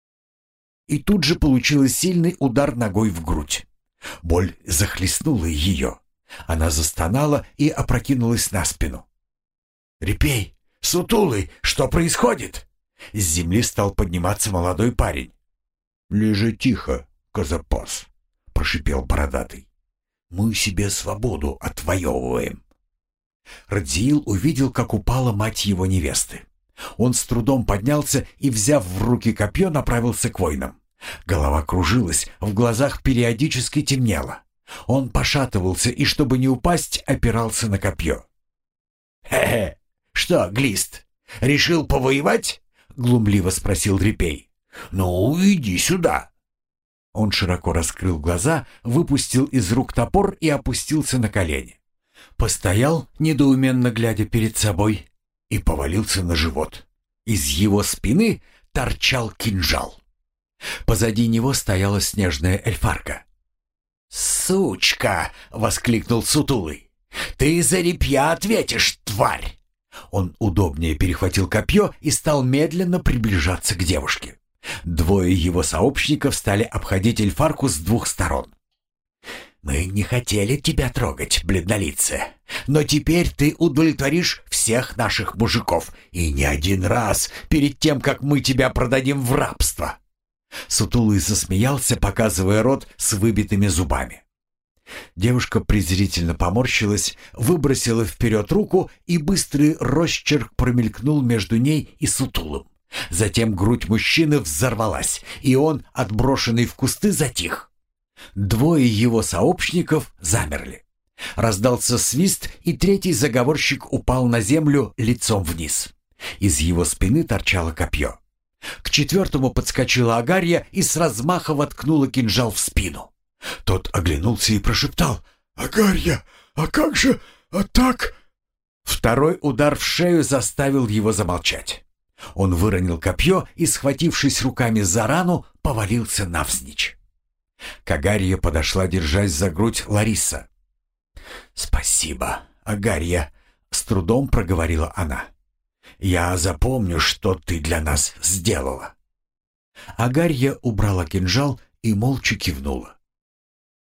И тут же получила сильный удар ногой в грудь. Боль захлестнула ее. Она застонала и опрокинулась на спину. «Репей! Сутулый! Что происходит?» С земли стал подниматься молодой парень. «Лежи тихо, козапас», — прошипел бородатый. «Мы себе свободу отвоевываем». Радзиил увидел, как упала мать его невесты. Он с трудом поднялся и, взяв в руки копье, направился к воинам. Голова кружилась, в глазах периодически темнело. Он пошатывался и, чтобы не упасть, опирался на копье. «Хе-хе! Что, Глист, решил повоевать?» — глумливо спросил Репей. «Ну, иди сюда!» Он широко раскрыл глаза, выпустил из рук топор и опустился на колени. Постоял, недоуменно глядя перед собой, и повалился на живот. Из его спины торчал кинжал. Позади него стояла снежная эльфарка. «Сучка!» — воскликнул Сутулый. «Ты за репья ответишь, тварь!» Он удобнее перехватил копье и стал медленно приближаться к девушке. Двое его сообщников стали обходить эльфарку с двух сторон. «Мы не хотели тебя трогать, бледнолицая, но теперь ты удовлетворишь всех наших мужиков, и не один раз перед тем, как мы тебя продадим в рабство!» Сутулый засмеялся, показывая рот с выбитыми зубами. Девушка презрительно поморщилась, выбросила вперед руку, и быстрый росчерк промелькнул между ней и Сутулым. Затем грудь мужчины взорвалась, и он, отброшенный в кусты, затих. Двое его сообщников замерли. Раздался свист, и третий заговорщик упал на землю лицом вниз. Из его спины торчало копье. К четвертому подскочила Агарья и с размаха воткнула кинжал в спину. Тот оглянулся и прошептал: «Агарья, а как же, а так?» Второй удар в шею заставил его замолчать. Он выронил копье и, схватившись руками за рану, повалился навзничь. К Агарье подошла, держась за грудь, Лариса. «Спасибо, Агарья», — с трудом проговорила она. «Я запомню, что ты для нас сделала». Агарья убрала кинжал и молча кивнула.